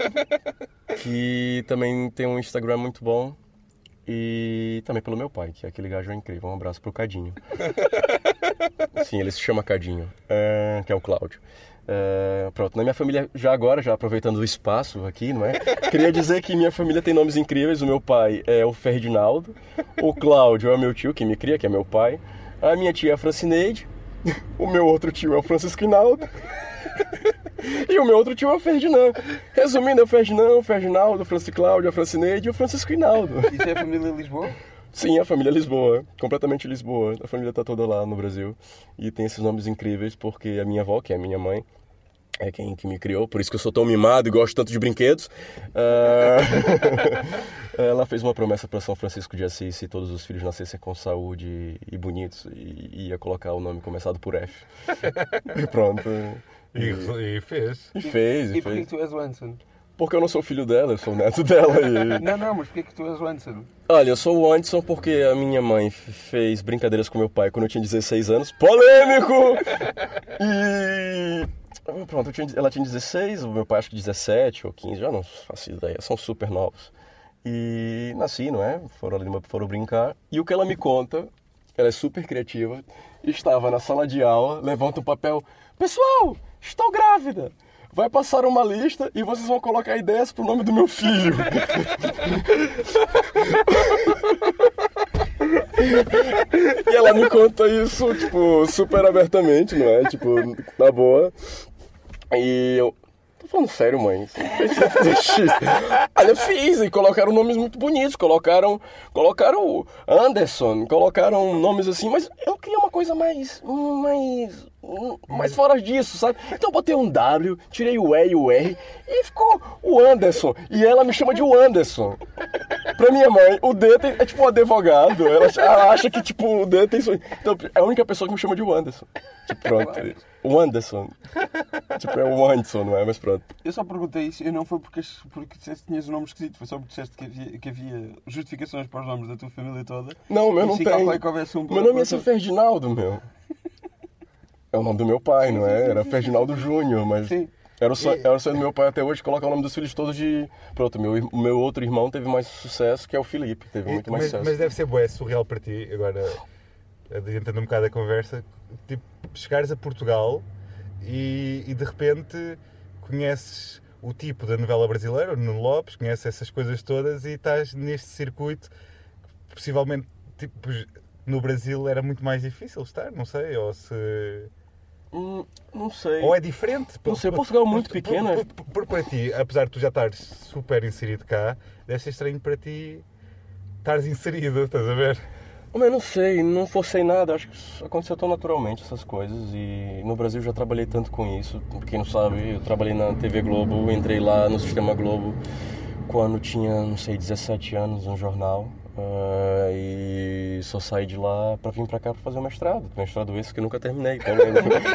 Que também tem um Instagram muito bom. E também pelo meu pai, que aquele gajo é incrível. Um abraço pro Cadinho. Sim, ele se chama Cadinho, que é o Cláudio. Pronto, na minha família, já aproveitando o espaço aqui, não é? Queria dizer que minha família tem nomes incríveis. O meu pai é o Ferdinaldo, o Cláudio é o meu tio que me cria, que é meu pai, a minha tia é a Francineide, o meu outro tio é o Francisco Hinaldo e o meu outro tio é o Ferdinand. Resumindo, é o Ferdinand, o Ferdinaldo, o Francisco Cláudio, a Francineide e o Francisco Hinaldo. Isso é a família Lisboa? Sim, a família Lisboa, completamente Lisboa. A família tá toda lá no Brasil. E tem esses nomes incríveis porque a minha avó, que é a minha mãe, é quem que me criou, por isso que eu sou tão mimado e gosto tanto de brinquedos. Ela fez uma promessa para São Francisco de Assis: se todos os filhos nascessem com saúde e bonitos, e ia colocar o nome começado por F. E pronto. E fez. E fez. E porquê que tu és o Anson? Porque eu não sou filho dela, eu sou o neto dela. E... Não, mas porquê que tu és o Anson? Olha, eu sou o Anderson porque a minha mãe fez brincadeiras com meu pai quando eu tinha 16 anos. Polêmico! E... pronto, ela tinha 16, o meu pai acho que 17 ou 15, já não faço ideia, são super novos. E nasci, não é? Foram brincar. E o que ela me conta, ela é super criativa, estava na sala de aula, levanta um papel: pessoal, estou grávida! Vai passar uma lista e vocês vão colocar ideias pro nome do meu filho. E ela me conta isso, tipo, super abertamente, não é? Tipo, na boa. E eu... falando sério, mãe. Você não fez X. Aí eu fiz, e colocaram nomes muito bonitos. Colocaram Anderson, colocaram nomes assim, mas eu queria uma coisa mais fora disso, sabe? Então eu botei um W, tirei o E e o R, e ficou o Anderson. E ela me chama de o Anderson. Pra minha mãe, o D é tipo um advogado. Ela acha que, tipo, o D tem... Então, é a única pessoa que me chama de o Anderson. Tipo, pronto. O Anderson. Tipo, é o Anderson, não é? Mas pronto. Eu só perguntei isso, e não foi porque disseste que tinhas um nome esquisito, foi só porque disseste que havia justificações para os nomes da tua família toda. Não, o meu não tem. Meu nome ia ser ser Ferdinaldo, meu. É o nome do meu pai, não é? Era Ferdinaldo Júnior, mas... Sim. Era o sonho do meu pai até hoje, colocar o nome dos filhos todos de... Pronto, o meu outro irmão teve mais sucesso, que é o Filipe. Teve muito mais sucesso. Mas deve ser bué surreal para ti, agora, adiantando um bocado a conversa, tipo, chegares a Portugal e de repente conheces o tipo da novela brasileira, o Nuno Lopes, conheces essas coisas todas e estás neste circuito que possivelmente, tipo, no Brasil era muito mais difícil estar, não sei, ou se... Não sei. Ou é diferente? Não sei, Portugal é muito pequeno. Por para ti, apesar de tu já estares super inserido cá, deve ser estranho para ti estares inserido, estás a ver? Eu não sei, não forcei nada, acho que aconteceu tão naturalmente essas coisas e no Brasil já trabalhei tanto com isso. Quem não sabe, eu trabalhei na TV Globo, entrei lá no Sistema Globo quando tinha, não sei, 17 anos, no jornal. E só saí de lá pra vir pra cá pra fazer o mestrado. Mestrado esse que eu nunca terminei também.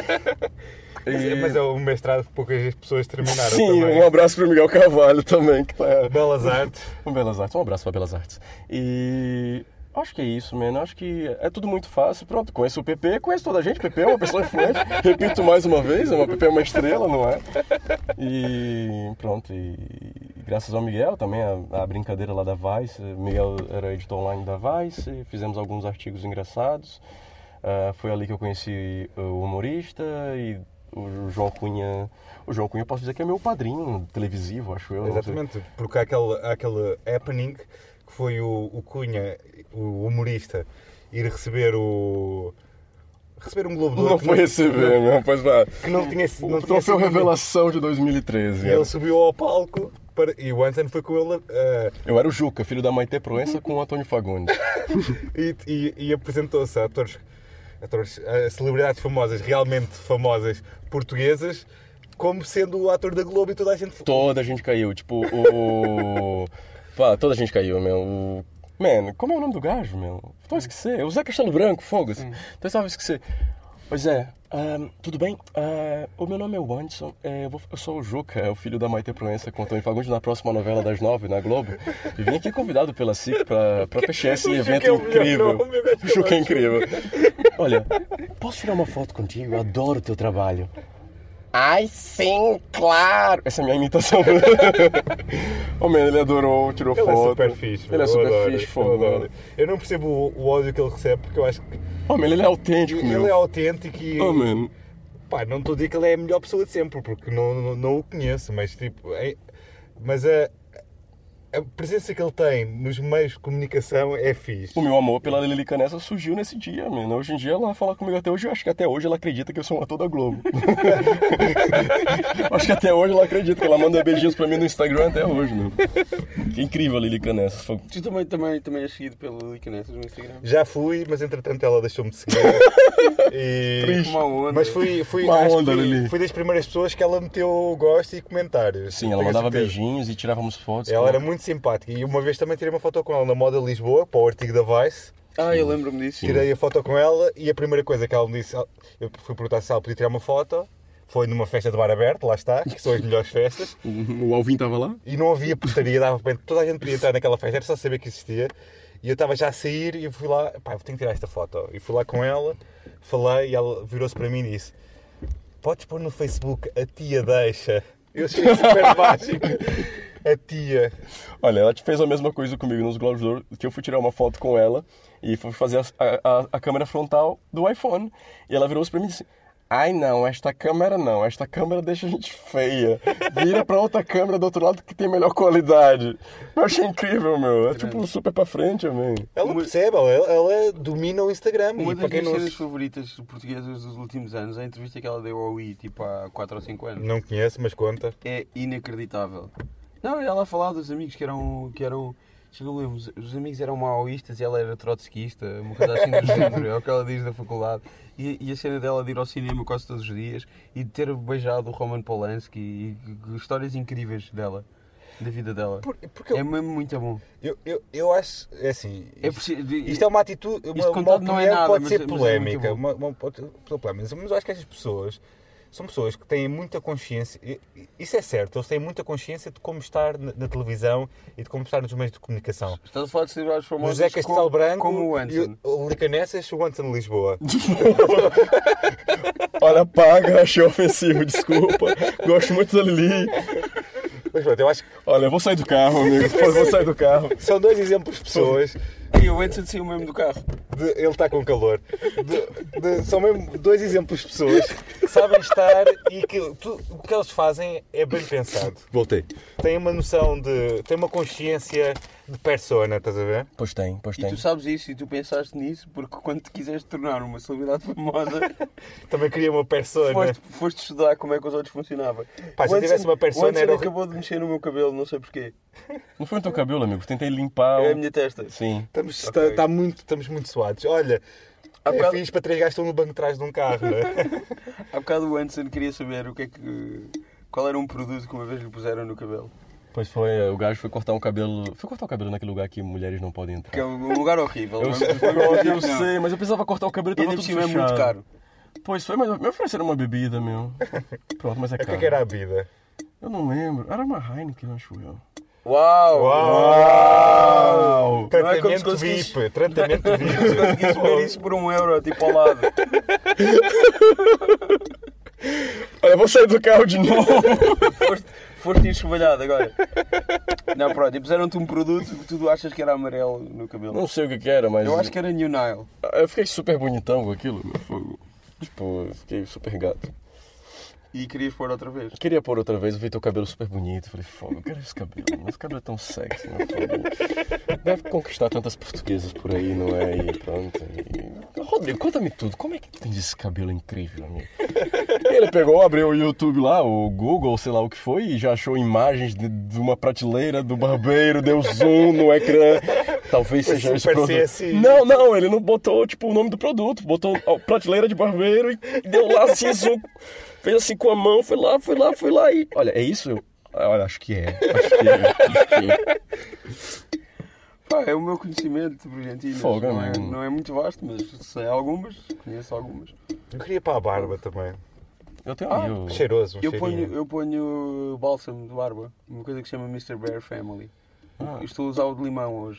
Mas é um mestrado que poucas pessoas terminaram. Sim, também. um abraço pro Miguel Carvalho também, que tá... Belas Artes. Um abraço pra Belas Artes. E acho que é isso, mano. Acho que é tudo muito fácil. Pronto, conheço o PP, conheço toda a gente. O PP é uma pessoa influente. Repito mais uma vez, o PP é uma estrela, não é? E pronto, e graças ao Miguel também, a brincadeira lá da Vice. O Miguel era editor online da Vice, fizemos alguns artigos engraçados. Foi ali que eu conheci o humorista e o João Cunha. O João Cunha, eu posso dizer que é meu padrinho televisivo, acho eu. Exatamente, porque há aquele happening que foi o Cunha, o humorista, ir receber um Globo de Ouro. Não foi receber, meu, pois vá. Que não tinha O troféu Revelação de 2013. E ele subiu ao palco e o Anson foi com ele. Eu era o Juca, filho da Maite Proença com o Antônio Fagundes. E apresentou-se a atores, a celebridades famosas, realmente famosas portuguesas, como sendo o ator da Globo e toda a gente... Toda a gente caiu, tipo Pá, toda a gente caiu, meu. Mano, como é o nome do gajo, meu? Estou a esquecer. O Zé Castelo Branco, fogo-se. Então eu estava a esquecer. Pois é, tudo bem? O meu nome é o Anderson, eu sou o Juca, o filho da Maite Proença com o Antônio Fagundes na próxima novela das 9 na Globo. E vim aqui convidado pela SIC para fechar esse evento incrível. O Juca é incrível. Olha, posso tirar uma foto contigo? Eu adoro o teu trabalho. Ai, sim, claro! Essa é a minha imitação. Oh, man, ele adorou, tirou foto. Ele é super fixe. Ele é super fixe, fogo. Eu não percebo o ódio que ele recebe, porque eu acho que... Oh, man, ele é autêntico, meu. Ele é autêntico e... Oh, man. Pá, não estou a dizer que ele é a melhor pessoa de sempre, porque não o conheço, mas tipo... Mas a presença que ele tem nos meios de comunicação é fixe. O meu amor pela Lilica Nessa surgiu nesse dia, mano. Hoje em dia ela fala comigo até hoje, eu acho que até hoje ela acredita que eu sou um ator da Globo. Acho que até hoje ela acredita, que ela manda beijinhos pra mim no Instagram até hoje, meu. Que incrível a Lilica Nessa. Tu também és seguido pela Lilica Nessas no Instagram? Já fui, mas entretanto ela deixou-me de seguir. Triste. Uma onda. Mas fui das primeiras pessoas que ela meteu gosto e comentários. Sim, ela Tenho mandava certeza. beijinhos e tirávamos fotos. Ela era muito simpática e uma vez também tirei uma foto com ela na Moda Lisboa, para o artigo da Vice. Eu lembro-me disso. Tirei a foto com ela e a primeira coisa que ela me disse, eu fui perguntar se ela podia tirar uma foto, foi numa festa de bar aberto, lá está, que são as melhores festas. O Alvin estava lá? E não havia portaria, dava para toda a gente podia entrar naquela festa, era só saber que existia. E eu estava já a sair e eu fui lá, pá, eu tenho que tirar esta foto. E fui lá com ela, falei e ela virou-se para mim e disse: podes pôr no Facebook, a tia deixa. Eu achei super mágico. A tia. Olha, ela fez a mesma coisa comigo nos Globos de Ouro, que eu fui tirar uma foto com ela e fui fazer a câmera frontal do iPhone. E ela virou-se para mim e disse: Ai não, esta câmera não, esta câmera deixa a gente feia. Vira pra outra câmera do outro lado que tem melhor qualidade. Eu achei incrível, meu. É tipo super pra frente, amém. Ela percebe, ela domina o Instagram. Uma E das para quem minhas não, cenas favoritas portuguesas dos últimos anos, a entrevista que ela deu ao I, tipo há 4 ou 5 anos, não conhece, mas conta. é inacreditável. Não, ela a falar dos amigos que eram já não lembro, os amigos eram maoístas e ela era trotskista, uma coisa assim do género, é o que ela diz da faculdade. E a cena dela de ir ao cinema quase todos os dias e de ter beijado o Roman Polanski e histórias incríveis dela, da vida dela. Porque É mesmo muito bom. eu acho, é assim, É isto é uma atitude, isto uma contado não é opinião nada, pode mas ser é muito polémica, bom. pode ser polémica, mas eu acho que estas pessoas são pessoas que têm muita consciência, isso é certo, eles têm muita consciência de como estar na televisão e de como estar nos meios de comunicação. Estás a falar de celebridades famosos José Castelo Branco como o e Anson. o Licanessas, o Anson Lisboa. Olha, paga, achei ofensivo, desculpa. Gosto muito da Lili. Mas pronto, eu acho que Olha, eu vou sair do carro, amigo. Vou sair do carro. são dois exemplos de pessoas. E o Anson saiu mesmo do carro. Ele está com calor. São mesmo dois exemplos de pessoas que sabem estar e que o que eles fazem é bem pensado. Voltei. Têm uma noção de. Têm uma consciência de persona, estás a ver? Pois tem, pois E tem. tu sabes isso e tu pensaste nisso porque quando te quiseste tornar uma celebridade famosa, Também queria uma persona. foste estudar como é que os outros funcionavam. Pá, se eu tivesse uma persona, o Anson era acabou de mexer no meu cabelo, não sei porquê. Não foi no teu cabelo, amigo. Tentei limpar. É a minha testa. Sim. Estamos muito suados. Olha, Há é bocado- fixe para 3 gajos que estão no banco de trás de um carro, não é? Há bocado o Anson queria saber qual era um produto que uma vez lhe puseram no cabelo. Pois foi, o gajo foi cortar um cabelo. Foi cortar o cabelo naquele lugar que mulheres não podem entrar. Que é um lugar horrível. Eu, mas sei, foi uma eu opinião. sei, mas eu precisava cortar o cabelo e E tava ainda por tudo cima é fechado. muito caro. Pois foi, mas me ofereceram uma bebida, meu. Pronto, mas é O que caro. é que era a vida? Eu não lembro. Era uma Heineken, acho eu. Uau! Uau! Não é como se Tratamento conseguisses- VIP. Tratamento Se conseguisse ver isso por €1, tipo ao lado. Olha, eu vou sair do carro de novo. Foste enxovalhado agora. Não, pronto, e puseram-te um produto que tu achas que era amarelo no cabelo. Não sei o que era, mas. Eu acho que era New Nile. Eu fiquei super bonitão com aquilo, meu fogo. Tipo, fiquei super gato. E querias pôr outra vez. Queria pôr outra vez, eu vi teu cabelo super bonito. Falei, fogo, eu quero esse cabelo. Mas esse cabelo é tão sexy, meu fogo. Deve conquistar tantas portuguesas por aí, não é? E pronto. Rodrigo, conta-me tudo. Como é que tens esse cabelo incrível, amigo? Ele pegou, abriu o YouTube lá, o Google, sei lá o que foi, e já achou imagens de uma prateleira do barbeiro, deu zoom no ecrã. Talvez seja esse Super produto. CSI. Não, ele não botou tipo o nome do produto, botou a prateleira de barbeiro e deu lá assim zoom. Fez assim com a mão, foi lá e... Olha, é isso? Olha, acho que é. Pá, é o meu conhecimento sobre Argentina. Fogo, não, amigo. não é muito vasto, mas sei algumas, conheço algumas. Eu queria para a barba também. Eu tenho eu... Cheiroso, um Eu cheirinho. ponho bálsamo de barba, uma coisa que se chama Mr. Bear Family. Estou a usar o de limão hoje.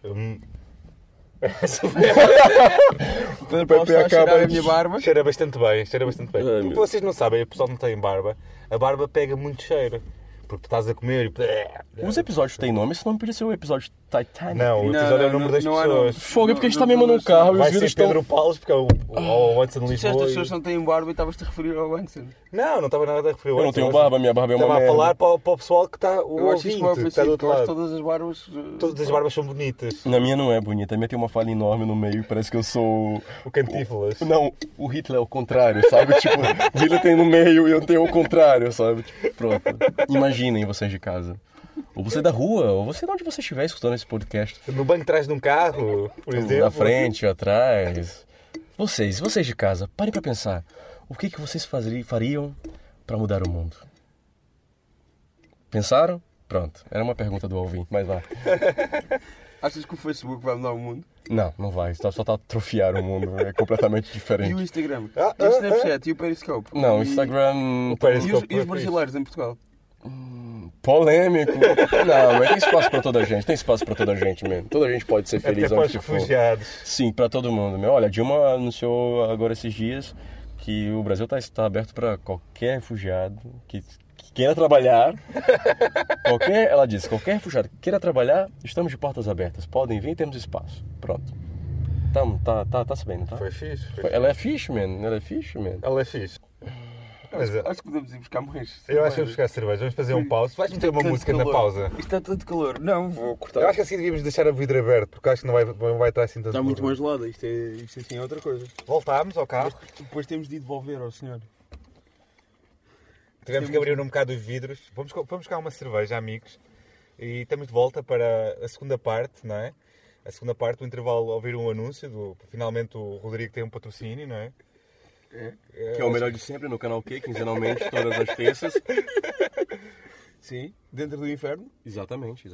O Pedro Paulo está a cheirar a minha barba. Cheira bastante bem, cheira bastante bem. Ai, Porque meu. vocês não sabem, o pessoal não tem barba. A barba pega muito cheiro. Porque tu estás a comer e... Os episódios têm nome, esse nome podia ser o episódio Titanic. Não, o episódio é o número das não há nome. pessoas. Fogo, é porque a gente está mesmo num carro e os Vai vidros ser Pedro estão... Paulo, porque é o Anson Tu disseste Lisboa. as pessoas não têm barba e estavas-te a referir ao Anson. Não estava nada a referir ao Eu não Anson. tenho barba, minha barba é uma Estava a merda. falar para o pessoal que está, o Eu acho isso ouvinte, que está do ofensivo, outro porque eu acho lado. todas as barbas... Todas as barbas são bonitas. Na minha não é bonita, a minha tem uma falha enorme no meio, parece que eu sou... O Cantífulas. Não, o Hitler é o contrário, sabe? Tipo, o Hitler tem no meio e eu tenho o contrário, sabe? Tipo, pronto. Imaginem vocês de casa. Ou você da rua, ou você de onde você estiver escutando esse podcast. No banco de trás de um carro, por exemplo. Na frente, atrás. Vocês de casa, parem pra pensar. O que vocês fariam pra mudar o mundo? Pensaram? Pronto. Era uma pergunta do ouvinte, mas vá. Achas que o Facebook vai mudar o mundo? Não vai. Só tá a atrofiar o mundo. É completamente E o diferente. Instagram? E o Snapchat? E o Periscope? Não, o E- Instagram... O E Periscope os é brasileiros em Portugal? Polêmico. Não, mas tem espaço pra toda a gente. Tem espaço pra toda a gente mesmo. Toda a gente pode ser fixe. feliz Até para onde os que for. refugiados. Sim, pra todo mundo. Meu, olha, a Dilma anunciou agora esses dias que o Brasil está aberto para qualquer refugiado que queira trabalhar. Ela disse, qualquer refugiado que queira trabalhar, estamos de portas abertas. Podem vir, temos espaço. Pronto. Tá sabendo, tá? Foi fixe. Ela é fixe, man. Ela é fixe, man. Ela é fixe. Mas, Acho que podemos ir buscar mais. eu acho que vou buscar cerveja. Vamos fazer um pause. Vais meter uma Tanto música na calor. pausa. Isto está tanto calor. Não, vou cortar. Eu acho que assim devíamos deixar o vidro aberto, porque acho que não vai estar assim tanto Está muito barulho. mais gelado. Isto assim é outra coisa. Voltámos ao carro. Depois temos de devolver ao senhor. Tivemos que abrir um bocado os vidros. Vamos buscar uma cerveja, amigos. E estamos de volta para a segunda parte, não é? A segunda parte do intervalo, ouvir um anúncio. Finalmente o Rodrigo tem um patrocínio, não é? Que é o melhor de sempre no canal Q, quinzenalmente, todas as terças. Sim, dentro do inferno. Exatamente.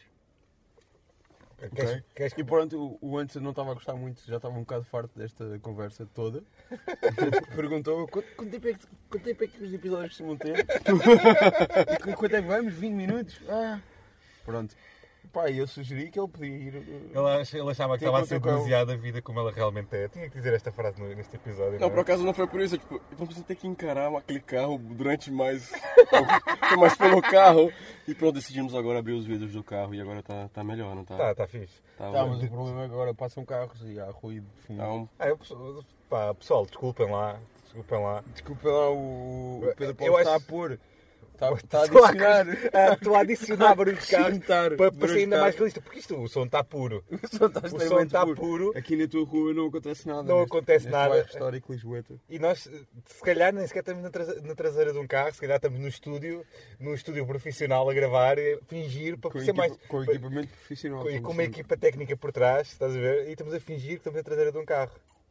Queres E pronto, o Anderson não estava a gostar muito, já estava um bocado farto desta conversa toda. Perguntou quanto tempo é que os episódios costumam ter? E quanto é que vamos? 20 minutos? Pronto. Pá, eu sugeri que ele podia ir. Ele achava que Tem estava a quanto ser que eu- demasiado a vida como ela realmente é. Tinha que dizer esta frase neste episódio. Não, é? por acaso não foi por isso. Tipo, vamos ter que encarar aquele carro durante mais pelo carro. E pronto, decidimos agora abrir os vidros do carro e agora tá melhor, não tá? Tá fixe. Tá, Tá, mas o problema é que agora passam carros e há ruído de fundo. Então, Pessoal, desculpem lá. Desculpa lá, o Pedro Eu Paulo está acho- a pôr. Está a adicionar. Estou a adicionar barulho de carro Juntar para barulho ser de ainda carro. mais realista. Porque o som está puro. O som está O som extremamente está puro. Aqui na tua rua não acontece nada. Não acontece nada. bairro histórico Lisboeta. E nós, se calhar, nem sequer estamos na traseira de um carro. Se calhar estamos num estúdio profissional a gravar, a fingir para ser mais... Com equipamento profissional. E com uma equipa técnica por trás, estás a ver? E estamos a fingir que estamos na traseira de um carro.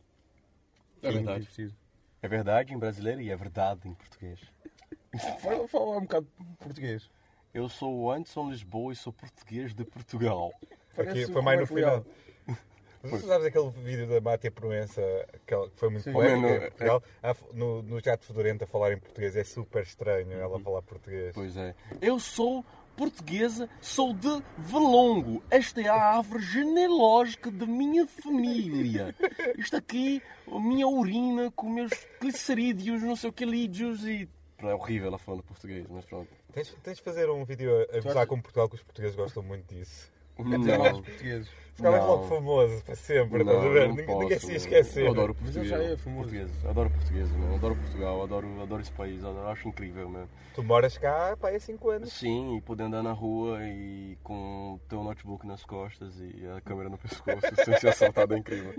é verdade. É verdade em brasileiro e é verdade em português. Fala um bocado português. Eu sou o Anderson Lisboa e sou português de Portugal. Aqui, foi mais no final. Mas tu sabes aquele vídeo da Mátia Proença que foi muito Sim. polémico Mano, em Portugal? No Jato Fedorento a falar em português. É super estranho ela falar português. Pois é. Eu sou portuguesa, sou de Valongo. Esta é a árvore genealógica da minha família. Isto aqui, a minha urina com meus glicerídeos, não sei o que, lídeos e... É horrível ela falando português, mas pronto. Tens de fazer um vídeo a gozar com Portugal, que os portugueses gostam muito disso. Não, portugueses. Ficavas Não. logo famoso para sempre, estás a ver? não Ninguém posso. se ia esquecer. Eu adoro Mas português. ele já é famoso. Português. Adoro português, meu. Adoro Portugal, adoro esse país, acho incrível, meu. Tu moras cá há 5 anos. Sim, e poder andar na rua e com o teu notebook nas costas e a câmera no pescoço sem ser assaltado é incrível.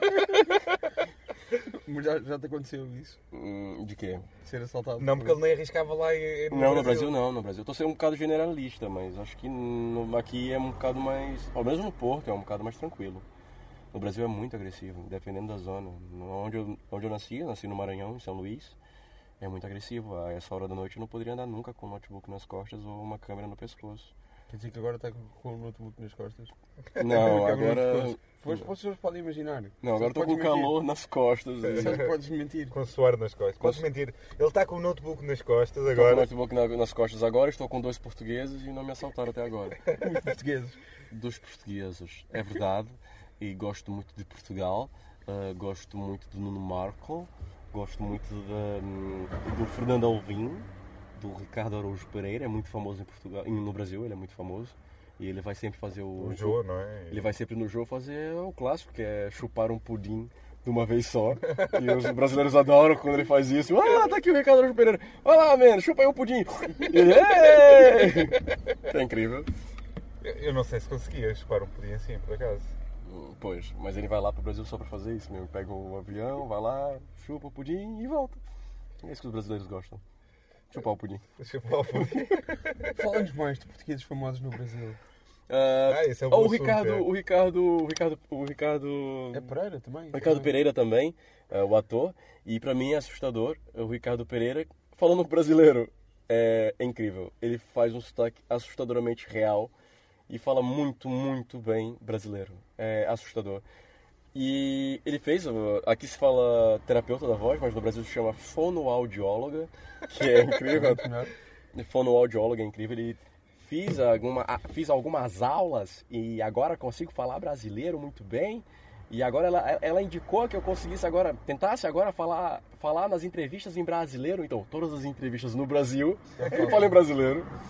Mas já te aconteceu isso? De quê? Ser assaltado? Não, porque ele nem arriscava lá Não, no Brasil não, no Brasil. Estou sendo um bocado generalista, mas acho que aqui é um bocado mais... Ao menos no Porto é um bocado mais tranquilo. No Brasil é muito agressivo, dependendo da zona. Onde eu nasci no Maranhão, em São Luís, é muito agressivo. A essa hora da noite eu não poderia andar nunca com um notebook nas costas ou uma câmera no pescoço. Quer dizer que agora está com o notebook nas costas? Não, Câmera agora... nas costas. Pois as pessoas podem imaginar. Não, agora estou com calor nas costas. Sabes que podes mentir. Com suor nas costas. Podes mentir. Ele está com o notebook nas costas Estou com o agora. notebook nas costas agora, estou com 2 portugueses e não me assaltaram até agora. Os portugueses. 2 portugueses, é verdade. E gosto muito de Portugal, gosto muito de Nuno Marco, gosto muito do Fernando Alvim, do Ricardo Araújo Pereira, é muito famoso em Portugal, no Brasil ele é muito famoso. E ele vai sempre fazer O Jô, não é? Ele vai sempre no jogo fazer o clássico, que é chupar um pudim de uma vez só. E os brasileiros adoram quando ele faz isso. Ah, tá aqui o Ricardo Araújo Pereira. Olha lá, mano, chupa aí um pudim. E ele, "Ei!" É incrível. Eu não sei se conseguia chupar um pudim assim, por acaso. Pois, mas ele vai lá pro Brasil só pra fazer isso mesmo. Pega o avião, vai lá, chupa o pudim e volta. É isso que os brasileiros gostam. Chupar o pudim. Chupar o pudim. Fala-nos mais de portugueses famosos no Brasil. Esse é um bom o assunto, Ricardo É Pereira também. Ricardo Pereira também, o ator. E pra mim é assustador. O Ricardo Pereira, falando brasileiro, é incrível. Ele faz um sotaque assustadoramente real e fala muito, muito bem brasileiro. É assustador. E ele fez, aqui se fala terapeuta da voz, mas no Brasil se chama fonoaudióloga, que é incrível. Fonoaudióloga é incrível. Ele fiz algumas aulas e agora consigo falar brasileiro muito bem. E agora ela indicou que eu tentasse agora falar nas entrevistas em brasileiro. Então, todas as entrevistas no Brasil, eu falo em brasileiro.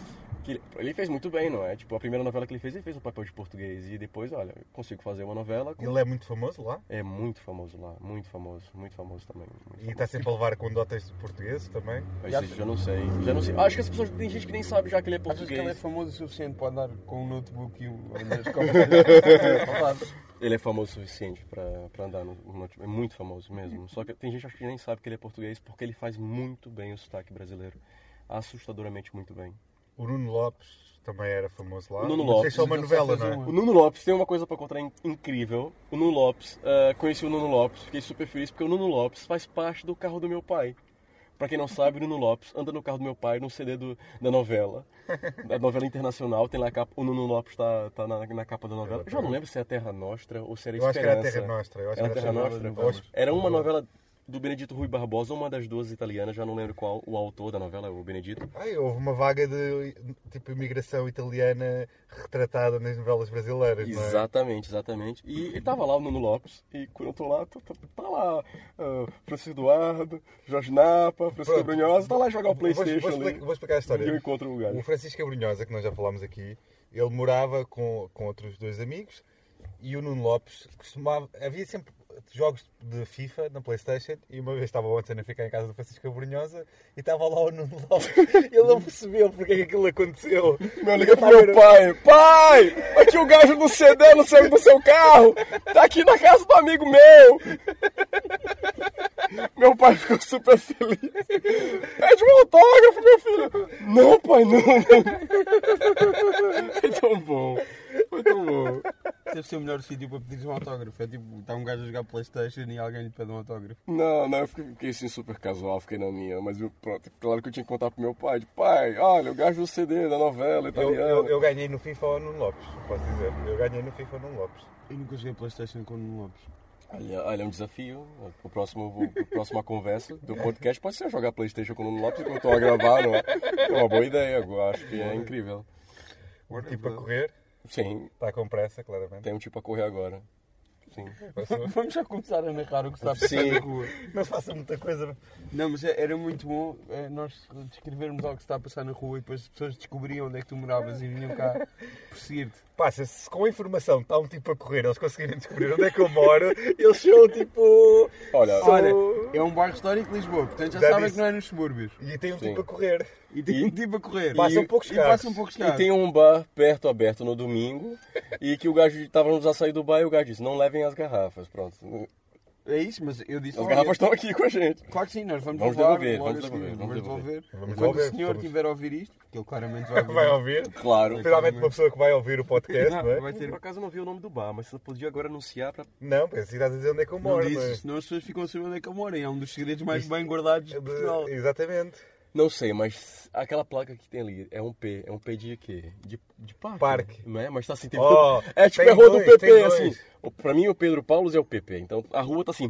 que ele fez muito bem, não é? Tipo, a primeira novela que ele fez o papel de português. E depois, olha, eu consigo fazer uma novela. Ele é muito famoso lá? É muito famoso lá, muito famoso também. E está sempre a levar com dotes de português também? Isso já não sei. Acho que as pessoas, tem gente que nem sabe já que ele é Achas que ele é português. famoso o suficiente para andar com um notebook e na escola? Ele é famoso o suficiente pra andar no notebook. É muito famoso mesmo. Só que tem gente acho que nem sabe que ele é português porque ele faz muito bem o sotaque brasileiro. Assustadoramente muito bem. O Nuno Lopes também era famoso lá. O Nuno Não sei Lopes, se é uma mas ele só novela, fez não é? uma. O Nuno Lopes tem uma coisa pra contar incrível. O Nuno Lopes, conheci o Nuno Lopes, fiquei super feliz porque o Nuno Lopes faz parte do carro do meu pai. Pra quem não sabe, o Nuno Lopes anda no carro do meu pai no CD da novela. Da novela internacional, tem lá a capa. O Nuno Lopes tá na capa da novela. Eu já não lembro se é a Terra Nostra ou se era Eu acho que era a Esperança. Terra Nostra. Eu acho Era que Terra Nostra? Nostra. Era uma novela do Benedito Rui Barbosa, uma das duas italianas, já não lembro qual o autor da novela, o Benedito. Houve uma vaga de tipo imigração italiana retratada nas novelas brasileiras, não é? Exatamente. E tava lá o Nuno Lopes, e quando eu tô lá, tá lá Francisco Eduardo, Jorge Napa, Francisco Pronto. Brunhosa, tá lá jogar o Playstation ali. Vou explicar a história. E eu encontro o lugar. O Francisco Abrunhosa, que nós já falámos aqui, ele morava com outros dois amigos e o Nuno Lopes costumava... Havia sempre jogos de FIFA na Playstation e uma vez estava o Anson a ficar em casa do Francisco Abrunhosa e estava lá o Nuno Lopes. Ele não percebeu porque é que aquilo aconteceu. Meu, liga pro meu pai. Pai! Aqui o gajo do CD não saiu do seu carro! Tá aqui na casa do amigo meu! Meu pai ficou super feliz. Pede um autógrafo, meu filho! Não, pai, não! Foi tão bom. Deve ser o melhor sítio para pedir um autógrafo. É tipo, está um gajo a jogar Playstation e alguém lhe pede um autógrafo. Não, eu fiquei assim super casual, fiquei na minha. Mas pronto, claro que eu tinha que contar pro meu pai. Pai, olha, o gajo do CD da novela italiana. Eu ganhei no FIFA ao Nuno Lopes, posso dizer. Eu ganhei no FIFA ao Nuno Lopes. Eu nunca joguei Playstation com o Nuno Lopes. Olha, é um desafio. A próxima conversa do podcast pode ser jogar Playstation com o Nuno Lopes enquanto eu estou a gravar, não é? É uma boa ideia, eu acho que é incrível. Tipo a correr, Sim, está com pressa, claramente. tem um tipo a correr agora. Sim. Vamos já começar a narrar o que está a passar Sim. na rua. Não faça muita coisa. Não, mas era muito bom nós descrevermos algo que está a passar na rua e depois as pessoas descobriam onde é que tu moravas e vinham cá perseguir-te. Passa, se com a informação está um tipo a correr, eles conseguirem descobrir onde é que eu moro, eles são tipo... Olha, É um bairro histórico de Lisboa, portanto já Já sabem disse. que não é nos subúrbios. E tem um Sim. tipo a correr. E tem um tipo a correr. Passam poucos e carros. passam poucos e carros. tem um bar perto aberto no domingo e que o gajo estávamos a sair do bar e o gajo disse, não levem as garrafas, pronto. É isso, mas eu disse... As garrafas estão aqui com a gente. Claro que sim, nós vamos Vamos levar, devolver, logo vamos a seguir, devolver, vamos vamos devolver. Vamos Quando devolver, o senhor vamos- estiver a ouvir isto, porque ele claramente vai ouvir. Vai ouvir? Claro. Finalmente uma pessoa que vai ouvir o podcast, não é? Vai ter... Por acaso eu não vi o nome do bar, mas você podia agora anunciar para... Não, pensei que estás a dizer onde é que eu Não moro, dizes, senão as pessoas ficam a saber onde é que eu moro. E é um dos segredos mais bem guardados de Portugal. Exatamente. Não sei, mas aquela placa que tem ali é um P. É um P de quê? De parque. Parque. Não é? Mas tá assim, tem Oh, é tipo tem a rua do dois, PP, tem dois. assim. Pra mim o Pedro Paulo é o PP. Então a rua tá assim,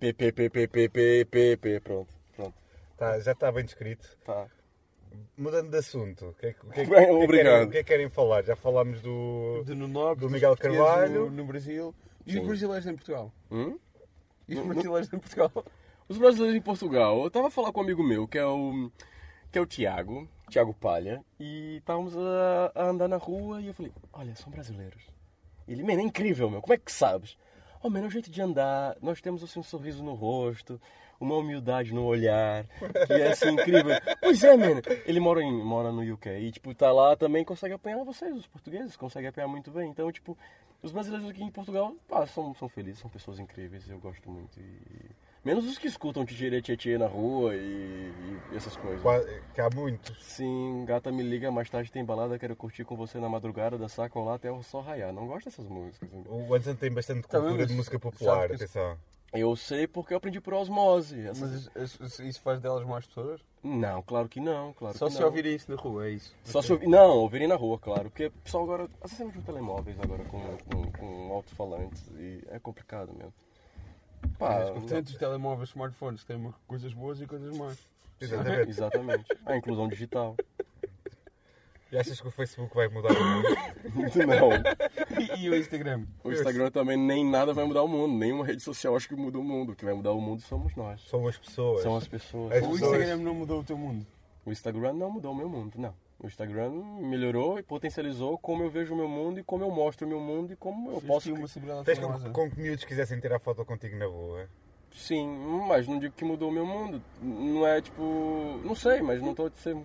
P, pronto. Tá, já está bem descrito. Tá. Mudando de assunto, o que é que Bem, obrigado. o que é que querem falar? Já falámos do... De Nuno Lopes, Do dos Miguel portugueses Carvalho. no Brasil. E Sim. os brasileiros em Portugal? E os Não- brasileiros em Portugal? Os brasileiros em Portugal, eu tava a falar com um amigo meu, que é o Tiago Palha, e estávamos a andar na rua e eu falei, olha, são brasileiros. E ele, mano, é incrível, meu, como é que sabes? Oh, mano, é o jeito de andar, nós temos assim um sorriso no rosto, uma humildade no olhar, que é assim incrível. Pois é, mano, ele mora no UK e, tipo, tá lá também, consegue apanhar vocês, os portugueses, consegue apanhar muito bem. Então, tipo, os brasileiros aqui em Portugal, são felizes, são pessoas incríveis, eu gosto muito. Menos os que escutam tchê na rua e essas coisas. Que há muitos. Sim, gata me liga, mais tarde tem balada, quero curtir com você na madrugada, dançar com lá até o sol raiar. Não gosto dessas músicas. O Anderson tem bastante Tá bem, cultura mas de música popular, sabes que- atenção. Eu sei porque eu aprendi por osmose. Mas isso faz delas mais pessoas? Não, claro que não, Só que se não. ouvirem isso na rua, é isso. Só se não, ouvirem na rua, claro. Porque o pessoal agora acessamos de telemóveis agora com alto-falantes e é complicado mesmo. Pá, Portanto, os telemóveis, smartphones têm coisas boas e coisas más. Exatamente. exatamente. A inclusão digital. E achas que o Facebook vai mudar o mundo? Não. E o Instagram? O Instagram também nem nada vai mudar o mundo. Nenhuma rede social acho que muda o mundo. O que vai mudar o mundo somos nós. São as pessoas. São as pessoas. As O pessoas- Instagram não mudou o teu mundo. O Instagram não mudou o meu mundo, não. O Instagram melhorou e potencializou como eu vejo o meu mundo e como eu mostro o meu mundo e como eu posso... uma celebridade Fez famosa. com que miúdos quisessem tirar foto contigo na rua. Sim, mas não digo que mudou o meu mundo. Não é tipo... Não sei, mas não tô dizendo...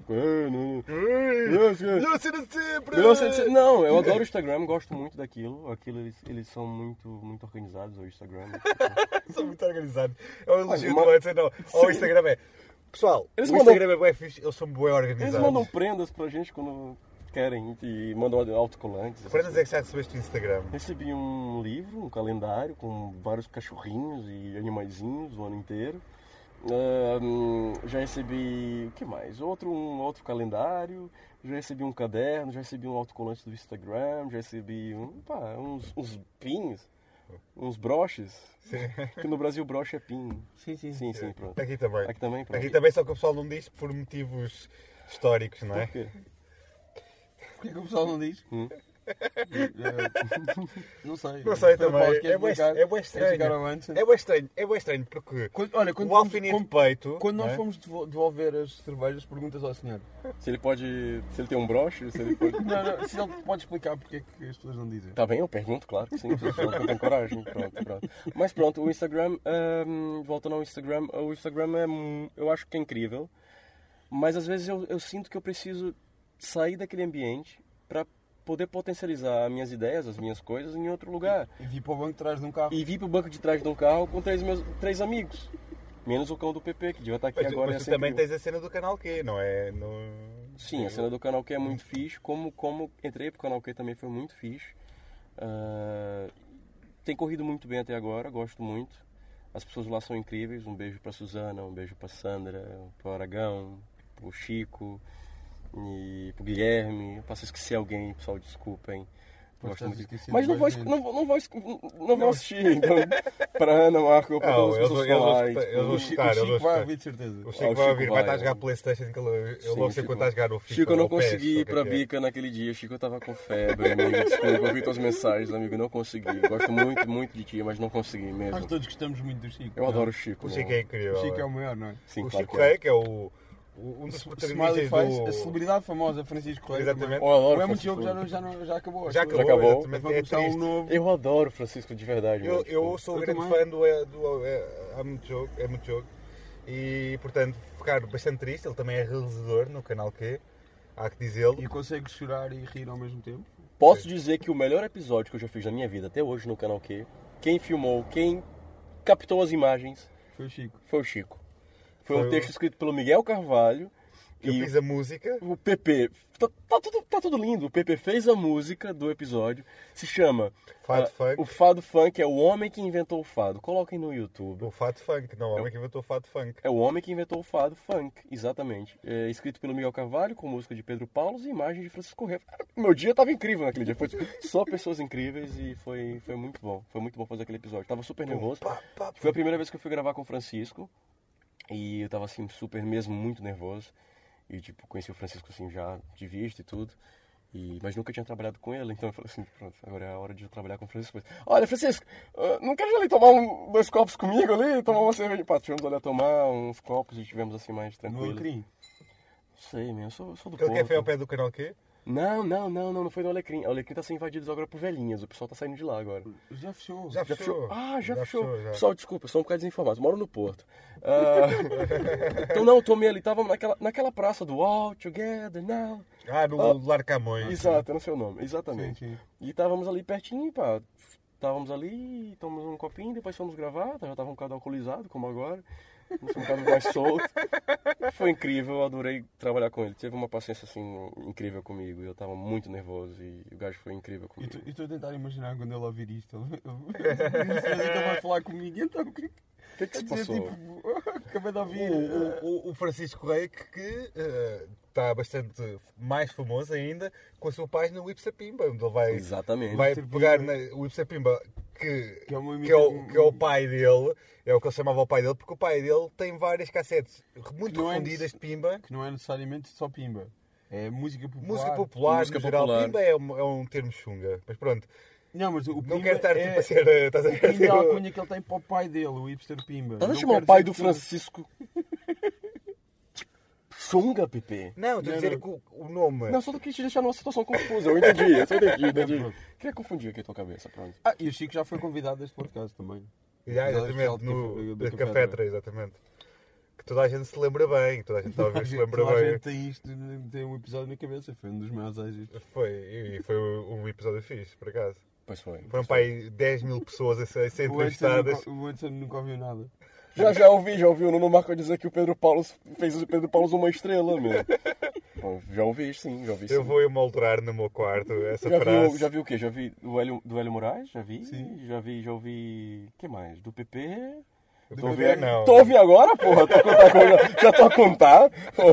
Não, eu adoro o Instagram, gosto muito daquilo. Eles são muito organizados, o Instagram. São muito organizados. É o elogio Mas- do Edson, não. O Instagram é... Pessoal, Eles o mandam- Instagram é bem fixe, eles são bem organizados. Eles mandam prendas pra gente quando querem e mandam autocolantes. essas Prendas é que já recebeste no Instagram? Recebi um livro, um calendário com vários cachorrinhos e animaizinhos o ano inteiro. Já recebi, o que mais? Um outro calendário, já recebi um caderno, já recebi um autocolante do Instagram, já recebi uns pins, uns broches. Sim. Que no Brasil broche é pin. Sim. Sim, pronto. Aqui também. Aqui também, pronto. Aqui também, só que o pessoal não diz por motivos históricos, não é? Por quê? Porquê que o pessoal não diz? Não sei. Não sei Pedro também. Paulo, queres É bué explicar? estranho. Queres explicar ao antes? É bem estranho porque Olha, o alfinete de peito... Quando não nós é? fomos devolver as cervejas, perguntas ao senhor. Se ele tem um broche, se ele pode... Não, se ele pode explicar porque é que as pessoas não dizem. Tá bem, eu pergunto, claro que sim, as pessoas não têm coragem. Pronto. Mas pronto, o Instagram, voltando ao Instagram, o Instagram eu acho que é incrível, mas às vezes eu sinto que eu preciso sair daquele ambiente para poder potencializar as minhas ideias, as minhas coisas em outro lugar. E vi para o banco de trás de um carro. E vir pro banco de trás de um carro com três amigos. Menos o cão do PP, que devia estar aqui agora. Mas tu também tens a cena do canal Q, não é? Sim, a cena do canal Q é muito fixe. Como entrei pro canal Q também foi muito fixe. Tem corrido muito bem até agora, gosto muito. As pessoas lá são incríveis. Um beijo pra Suzana, um beijo pra Sandra, pro Aragão, pro Chico e pro Guilherme. Eu posso esquecer alguém, pessoal, desculpem. Gosto muito. Mas não vou assistir, então, pra Ana, Marco, pra todas as pessoas falar. O Chico vai ouvir de certeza. O Chico vai ouvir, vai estar a jogar Playstation, que ele não sei quando está a jogar o FIFA. Chico, eu não ou PES, consegui ir ou o que pra é que é. Bica naquele dia. Chico, eu tava com febre, amigo. Desculpa, eu vi tuas mensagens, amigo. Não consegui. Gosto muito de ti, mas não consegui Nós mesmo. todos gostamos muito do Chico. Eu adoro o Chico. O Chico não. é incrível. O Chico é o maior, não é? Sim, O claro Chico que é. Rei, que é um dos Smiley protagonistas Face, do... a celebridade famosa Francisco Reis. Exatamente. Eu adoro O É Muito Francisco. Jogo já acabou. Já acho eu. acabou, acabou. exatamente. Vai É começar um triste. novo. Eu adoro o Francisco de verdade. mano. Eu sou um Eu grande também. fã do É Muito Jogo. E, portanto, ficar bastante triste. Ele também é realizador no canal Q. Há que dizê-lo. E consegue chorar e rir ao mesmo tempo. Posso dizer que o melhor episódio que eu já fiz na minha vida, até hoje no canal Q, quem filmou, quem captou as imagens, Foi o Chico. foi o Chico. Foi Foi um o- texto escrito pelo Miguel Carvalho. Eu E fiz a música. o PP, tá tudo lindo. O PP fez a música do episódio. Se chama Fado Funk. O Fado Funk é o homem que inventou o fado. Coloquem no YouTube. O Fado Funk. Não, o homem que inventou o Fado Funk. É o homem que inventou o fado funk, exatamente. É escrito pelo Miguel Carvalho, com música de Pedro Paulo e imagem de Francisco Corrêa. Meu dia tava incrível naquele dia. Foi só pessoas incríveis e foi muito bom. Foi muito bom fazer aquele episódio. Tava super nervoso. Foi a primeira vez que eu fui gravar com o Francisco. E eu tava assim, super mesmo, muito nervoso. E tipo, conheci o Francisco assim já de vista e tudo. Mas nunca tinha trabalhado com ele, então eu falei assim, pronto, agora é a hora de eu trabalhar com o Francisco. Olha, Francisco, não quer ali tomar dois copos comigo ali? Tomar uma cerveja? Pá, tivemos ali a tomar uns copos e tivemos assim mais No tranquilo. Alecrim. Não sei, meu, eu sou do Aquele que foi ao Porto. pé do canal Q. Não foi no Alecrim. O Alecrim tá sendo invadido agora por velhinhas, o pessoal tá saindo de lá agora. Já fechou. Já Já fechou? Ah, já fechou. já. Pessoal, desculpa, eu sou um bocado desinformado. Moro no Porto. Então não, eu tomei ali, tava naquela praça do All Together Now. No Lar Camões. Exato, eu não sei o nome, exatamente. Sim. E estávamos ali pertinho, pá. Estávamos ali, tomamos um copinho, depois fomos gravar, já estava um bocado alcoolizado, como agora. Um bocado mais solto. Foi incrível, eu adorei trabalhar com ele. Teve uma paciência assim incrível comigo. Eu estava muito nervoso e o gajo foi incrível E comigo. estou a tentar imaginar quando ele ouvir isto. Ele vai falar comigo. Então, o que O que é que se dizer, passou? tipo, acabei de ouvir. O Francisco Rei, que está bastante mais famoso ainda com a sua página o Ipsa Pimba, onde ele Exatamente. vai pegar o Ipsa Pimba, que Que é uma é o pai dele, é o que ele chamava o pai dele, porque o pai dele tem várias cassetes muito Não é refundidas de Pimba. Que não é necessariamente só Pimba. É música popular. Música popular, Música no geral, popular. Pimba é um termo chunga. Mas pronto, Não, mas o Pimba não quero estar tipo a é... ser... Estás a O Pimba é ver? a alcunha que ele tem para o pai dele, o hipster Pimba. Estás a Não chamar quero o pai dizer do que- Francisco? Sunga, Pepe? Não, estou a dizer que o nome... Não, só quis te deixar numa situação confusa. Eu entendi. Queria confundir aqui a tua cabeça, pronto. E o Chico já foi convidado deste podcast também. Exatamente, no Café 3, exatamente. Que toda a gente se lembra bem, toda a gente talvez se lembra Toda a bem. gente tem isto, tem um episódio na cabeça, foi um dos maiores êxitos. Foi um episódio fixe, por acaso. Pois foi. Foram para aí 10 mil pessoas a ser entrevistadas. O Anderson nunca ouviu nada. Já ouvi o Nuno Marco dizer que o Pedro Paulo fez o Pedro Paulo uma estrela, meu. Bom, já ouvi sim. Eu vou emoldurar no meu quarto essa Já frase. vi o quê? Já vi do Hélio Moraes? Já vi? Sim. Já ouvi... O que mais? Do PP? Do PP não. Tô ouvindo agora, porra? Já tô a contar.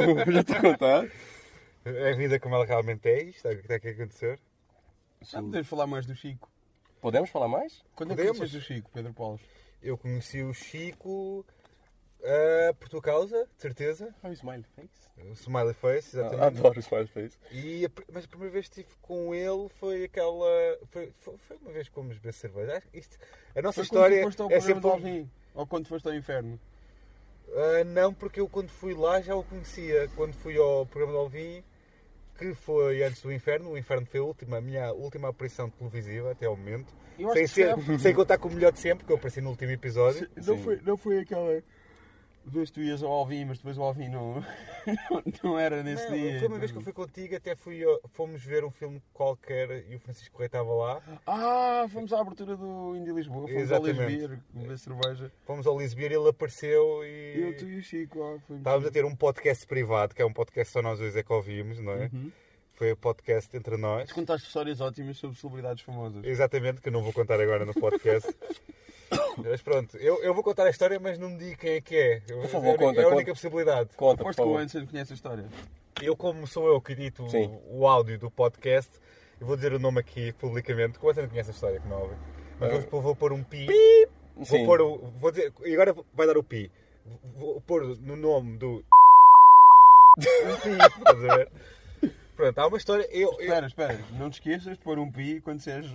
É a vida como ela realmente é, isto é o que está aqui a acontecer. Podemos falar mais do Chico. Podemos falar mais? Quando é que Podemos. conheceste o Chico, Pedro Paulo? Eu conheci o Chico por tua causa, de certeza. Ah, o Smiley Face. O Smiley Face, exatamente. Adoro o Smiley Face. Mas a primeira vez que estive com ele foi aquela. Foi uma vez que fomos beber cerveja. Acho que a nossa história Quando foste ao é programa do sempre. Alvin? Ou quando foste ao inferno? Não, porque eu quando fui lá já o conhecia. Quando fui ao programa do Alvin, que foi antes do Inferno. O Inferno foi a minha última aparição televisiva até ao momento. Eu acho Sem contar com o melhor de sempre, que eu apareci no último episódio. Não foi aquela vez que tu ias ao Alvin, mas depois o Alvin não era nesse Não, dia. foi uma vez que eu fui contigo, até fomos ver um filme qualquer e o Francisco Correia estava lá. Fomos à abertura do Indie Lisboa, fomos Exatamente. ao Lisbeer, beber cerveja. Fomos ao Lisboa e ele apareceu Eu, tu e e o Chico, fomos. estávamos a ter um podcast privado, que é um podcast só nós dois é que ouvimos, não é? Foi o podcast entre nós. Tu contaste histórias ótimas sobre celebridades famosas. Exatamente, que eu não vou contar agora no podcast. Mas pronto, eu vou contar a história, mas não me digo quem é que é. Por favor, É a única possibilidade. Conta, por Aposto que o favor. Anderson conhece a história. Como sou eu que edito Sim. o áudio do podcast, eu vou dizer o nome aqui publicamente. Como você não conhece a história, como é óbvio. Mas vou pôr um pi. Sim. Vou dizer, e agora vai dar o pi. Vou pôr no nome do. Um pi, estás a ver? Pronto, há uma história. Espera, não te esqueças de pôr um pi quando disseres.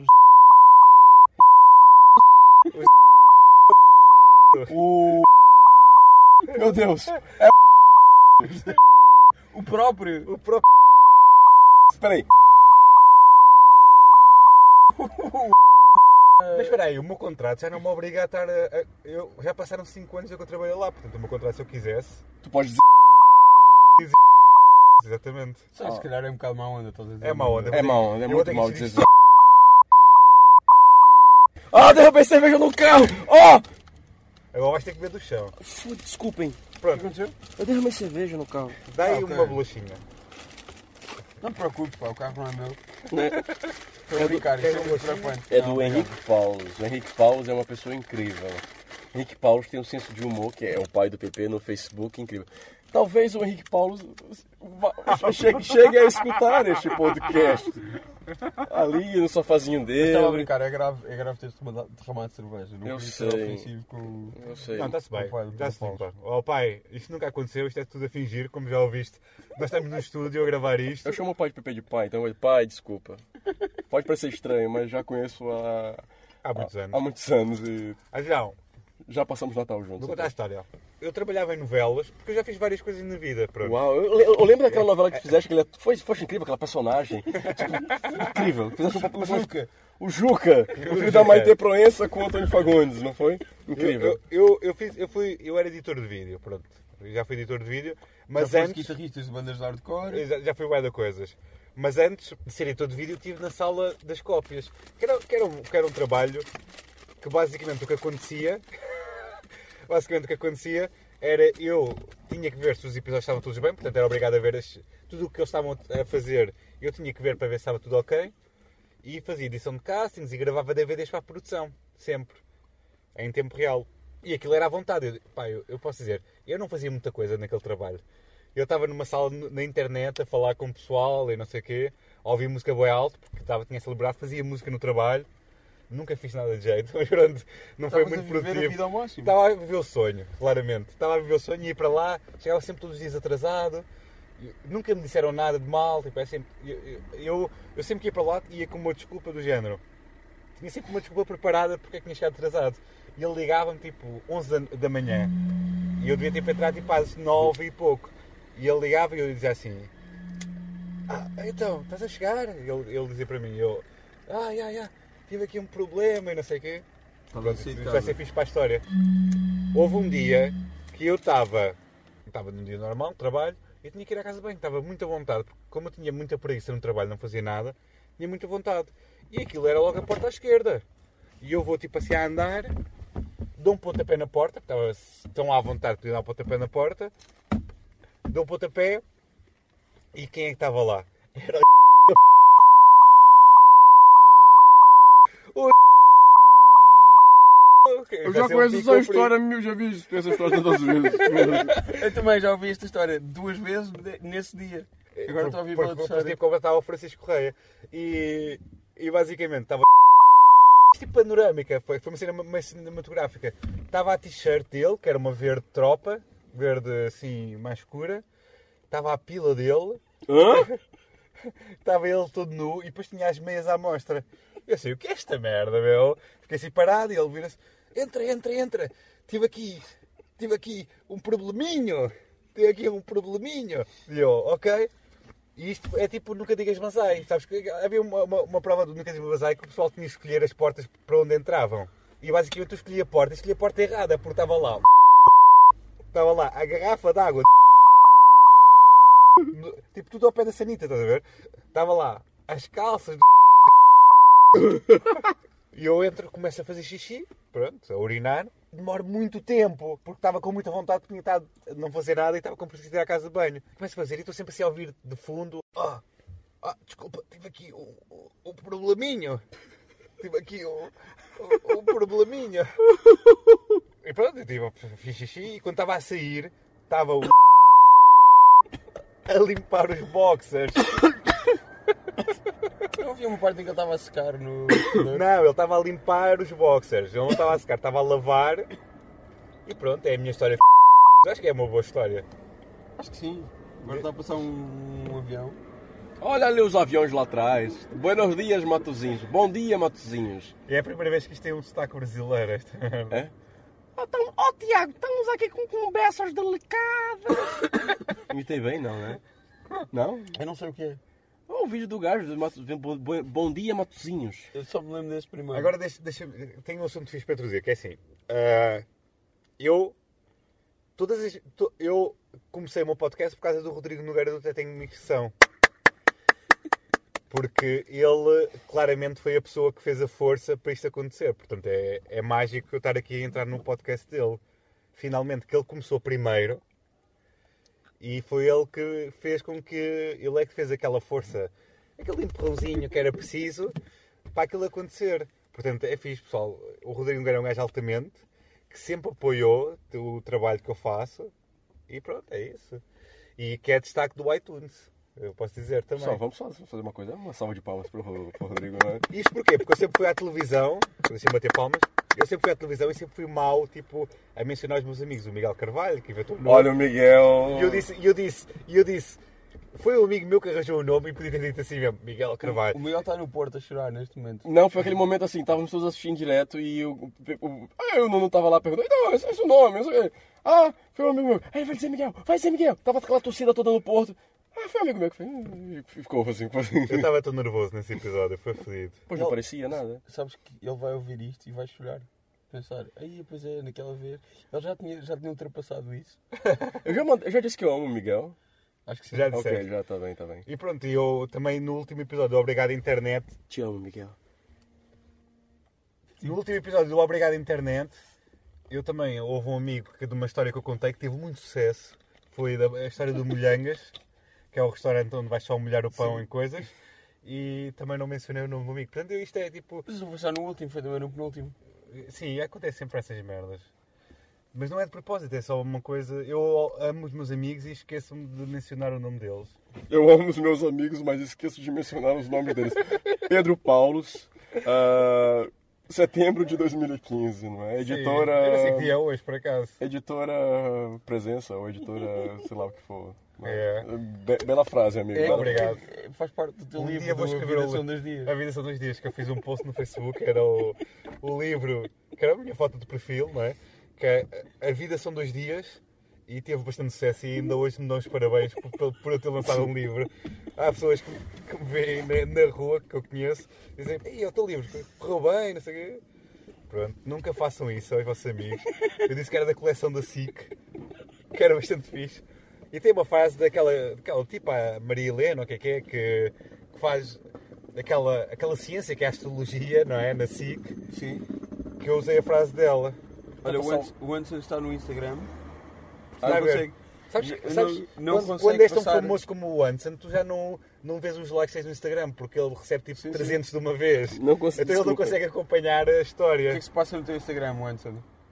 Meu Deus. O próprio! O próprio. Espera aí. Mas espera aí, o meu contrato já não me obriga a estar. Já passaram 5 anos que eu trabalho lá, portanto, o meu contrato, se eu quisesse. Tu podes dizer... Exatamente. Se calhar é um bocado má onda, estás a dizer? É má onda. É mau, é Eu vou muito ter que mau dizer dizer... derrubei cerveja no carro! Agora vais ter que ver do chão. Desculpem. Pronto, Eu derramei cerveja no carro. dá aí ok. uma bolachinha. Não te preocupes, pá, o carro não é meu. Né? Estou a brincar, quer isso é um muito gostinho? preocupante. É Não, do Henrique Paulos. O Henrique Paulos é uma pessoa incrível. Henrique Paulos tem um senso de humor, que é o pai do PP no Facebook, incrível. Talvez o Henrique Paulos chegue a escutar este podcast. Ali no sofazinho dele. Estava a brincar, é grave teres derramado cerveja. Não Eu podia ser sei. ofensivo com... Eu sei. Não, está-se bem. O pai do Já-se Paulo. limpa. Oh pai, isto nunca aconteceu, isto é tudo a fingir, como já ouviste. Nós estamos no estúdio a gravar isto. Eu chamo o pai de PP de pai, então ele, pai, desculpa. Pode parecer estranho, mas já conheço Há muitos anos. há muitos anos e João, já passamos Natal juntos. vou contar a história. Eu trabalhava em novelas, porque eu já fiz várias coisas na vida. Pronto. Uau, eu lembro daquela novela que tu fizeste, que foi incrível, aquela personagem. Tipo, incrível. Fizeste um Juca. O Juca, o filho da Maite Proença com o Antônio Fagundes, não foi? Incrível. Eu era editor de vídeo, pronto. Eu já fui editor de vídeo, mas Já foste antes. guitarristas de bandas de hardcore. Já fui bué de coisas. Mas antes de ser editor de vídeo, estive na sala das cópias. Que era um trabalho que basicamente o que acontecia. Basicamente o que acontecia era eu tinha que ver se os episódios estavam todos bem, portanto era obrigado a ver tudo o que eles estavam a fazer. Eu tinha que ver para ver se estava tudo ok. E fazia edição de castings e gravava DVDs para a produção, sempre, em tempo real. E aquilo era à vontade. Eu posso dizer, eu não fazia muita coisa naquele trabalho. Eu estava numa sala na internet a falar com o pessoal e não sei o quê, a ouvir música bué alto, porque tinha celebrado, fazia música no trabalho. Nunca fiz nada de jeito, mas pronto, não foi muito Estavas a viver a produtivo. vida ao máximo. Estava a viver o sonho, claramente. Estava a viver o sonho e ia para lá, chegava sempre todos os dias atrasado. Nunca me disseram nada de mal. Tipo, eu sempre que ia para lá ia com uma desculpa do género. Tinha sempre uma desculpa preparada porque é que tinha chegado atrasado. E ele ligava-me tipo 11 da manhã. E eu devia ter para entrar tipo às 9 e pouco. E ele ligava e eu dizia assim: então, estás a chegar? Ele dizia para mim, tive aqui um problema e não sei o quê. Pronto, isso vai ser fixe para a história. Houve um dia que eu estava num dia normal, trabalho, e tinha que ir à casa de banho, estava muito à vontade, porque como eu tinha muita preguiça no trabalho, não fazia nada, tinha muita vontade. E aquilo era logo a porta à esquerda. E eu vou tipo assim a andar, dou um pontapé na porta, porque estava tão à vontade de dar um pontapé na porta, dou um pontapé, e quem é que estava lá? Era Eu já conheço essa história, eu já vi essa história tantas vezes. Eu também já ouvi esta história 2 vezes nesse dia. Agora estou a ouvir pela história. Tipo, como estava o Francisco Correia. E basicamente estava tipo panorâmica, foi uma cena meio cinematográfica. Estava a t-shirt dele, que era uma verde tropa, verde assim mais escura. Estava a pila dele. Hã? Estava ele todo nu e depois tinha as meias à mostra. Eu sei, o que é esta merda, meu? Fiquei assim parado e ele vira-se: entra. Tive aqui um probleminho. E eu, ok. E isto é tipo Nunca Digas Banzai. Sabes que havia uma prova do Nunca Digas Banzai que o pessoal tinha que escolher as portas para onde entravam. E basicamente eu escolhi a porta errada, porque estava lá a garrafa de água, tipo tudo ao pé da sanita, estás a ver? Estava lá as calças e eu entro, começo a fazer xixi, pronto, a urinar. Demoro muito tempo, porque estava com muita vontade, tinha estado a não fazer nada e estava com preguiça de ir à casa de banho. Começo a fazer e estou sempre assim a ouvir de fundo: desculpa, tive aqui um probleminho. E pronto, eu fiz xixi e quando estava a sair, estava o a limpar os boxers. Eu ouvi uma parte em que ele estava a secar no... Não, ele estava a limpar os boxers. Ele não estava a secar, estava a lavar. E pronto, é a minha história. Acho que é uma boa história. Acho que sim. Agora está a passar um avião. Olha ali os aviões lá atrás. Buenos dias, Matosinhos. Bom dia, Matosinhos. É a primeira vez que isto tem um sotaque brasileiro. Esta. É? Tiago, estamos aqui com conversas delicadas. Imitei bem, não, né? Não? Eu não sei o que é. O vídeo do gajo, bom dia, Matosinhos. Eu só me lembro desse primeiro. Agora tenho um assunto fixe para trazer, que é assim. Eu comecei o meu podcast por causa do Rodrigo Nogueira do Até Tenho Micção. Porque ele claramente foi a pessoa que fez a força para isto acontecer. Portanto, é mágico eu estar aqui a entrar no podcast dele. Finalmente, que ele começou primeiro. E foi ele que fez com que... Ele é que fez aquela força, aquele empurrãozinho que era preciso para aquilo acontecer. Portanto, é fixe, pessoal. O Rodrigo Nogueira é um gajo altamente, que sempre apoiou o trabalho que eu faço. E pronto, é isso. E que é destaque do iTunes. Eu posso dizer também. Pessoal, vamos só fazer uma coisa. Uma salva de palmas para o Rodrigo, não é? Isto porquê? Porque eu sempre fui à televisão. Deixa-me bater palmas. Eu sempre fui à televisão e sempre fui mau, tipo, a mencionar os meus amigos. O Miguel Carvalho, que inventou o nome. Olha o Miguel. E eu disse, foi um amigo meu que arranjou o nome e podia ter dito assim mesmo, Miguel Carvalho. O Miguel está no Porto a chorar neste momento. Não, foi aquele momento assim, estávamos todos assistindo direto e eu não estava lá perguntando, então, esse é o seu nome, não sei o quê. Ah, foi um amigo meu. Aí vai dizer Miguel. Tava aquela torcida toda no Porto. Ah, foi um amigo meu que foi. E ficou assim. Eu estava tão nervoso nesse episódio, foi fodido. Pois não parecia nada. Sabes que ele vai ouvir isto e vai chorar. Pensar, aí pois é, naquela vez. Ele já tinha ultrapassado isso. Eu já disse que eu amo o Miguel. Acho que sim. Já disseste. Ok, já está bem. E pronto, e eu também no último episódio do Obrigado Internet. Te amo, Miguel. No último episódio do Obrigado Internet, eu também houve um amigo que de uma história que eu contei que teve muito sucesso. Foi a história do Molhangas, que é o restaurante onde vais só molhar o pão em coisas. E também não mencionei o nome do amigo. Portanto, isto é tipo... Mas não foi só no último, foi também no penúltimo. Sim, acontece sempre essas merdas. Mas não é de propósito, é só uma coisa... Eu amo os meus amigos e esqueço-me de mencionar o nome deles. Eu amo os meus amigos, mas esqueço de mencionar os nomes deles. Pedro Paulos, setembro de 2015, não é? Editora... Sim, eu não sei que dia é hoje, por acaso. Editora Presença, ou editora, sei lá o que for. É. Bela frase, amigo. Obrigado. Faz parte do teu Um livro, dia vou escrever A Vida São 2 Dias. A Vida São 2 Dias, que eu fiz um post no Facebook, era o livro, que era a minha foto de perfil, não é? Que é A Vida São 2 Dias, e teve bastante sucesso e ainda hoje me dão os parabéns por eu ter lançado um livro. Há pessoas que me veem na rua, que eu conheço, e dizem, ei, é o teu livro, correu bem, não sei o quê. Pronto, nunca façam isso aos vossos amigos. Eu disse que era da coleção da SIC, que era bastante fixe. E tem uma frase daquela tipo a Maria Helena, o que é, que faz aquela ciência que é a astrologia, não é? Na SIC. Sim. Que eu usei a frase dela. Olha, o Anderson está no Instagram. Não consegue. Sabes quando és tão famoso como o Anderson, tu já não vês os likes que tens no Instagram, porque ele recebe tipo 300 de uma vez. Não consigo, então ele não consegue acompanhar a história. O que é que se passa no teu Instagram, Anderson?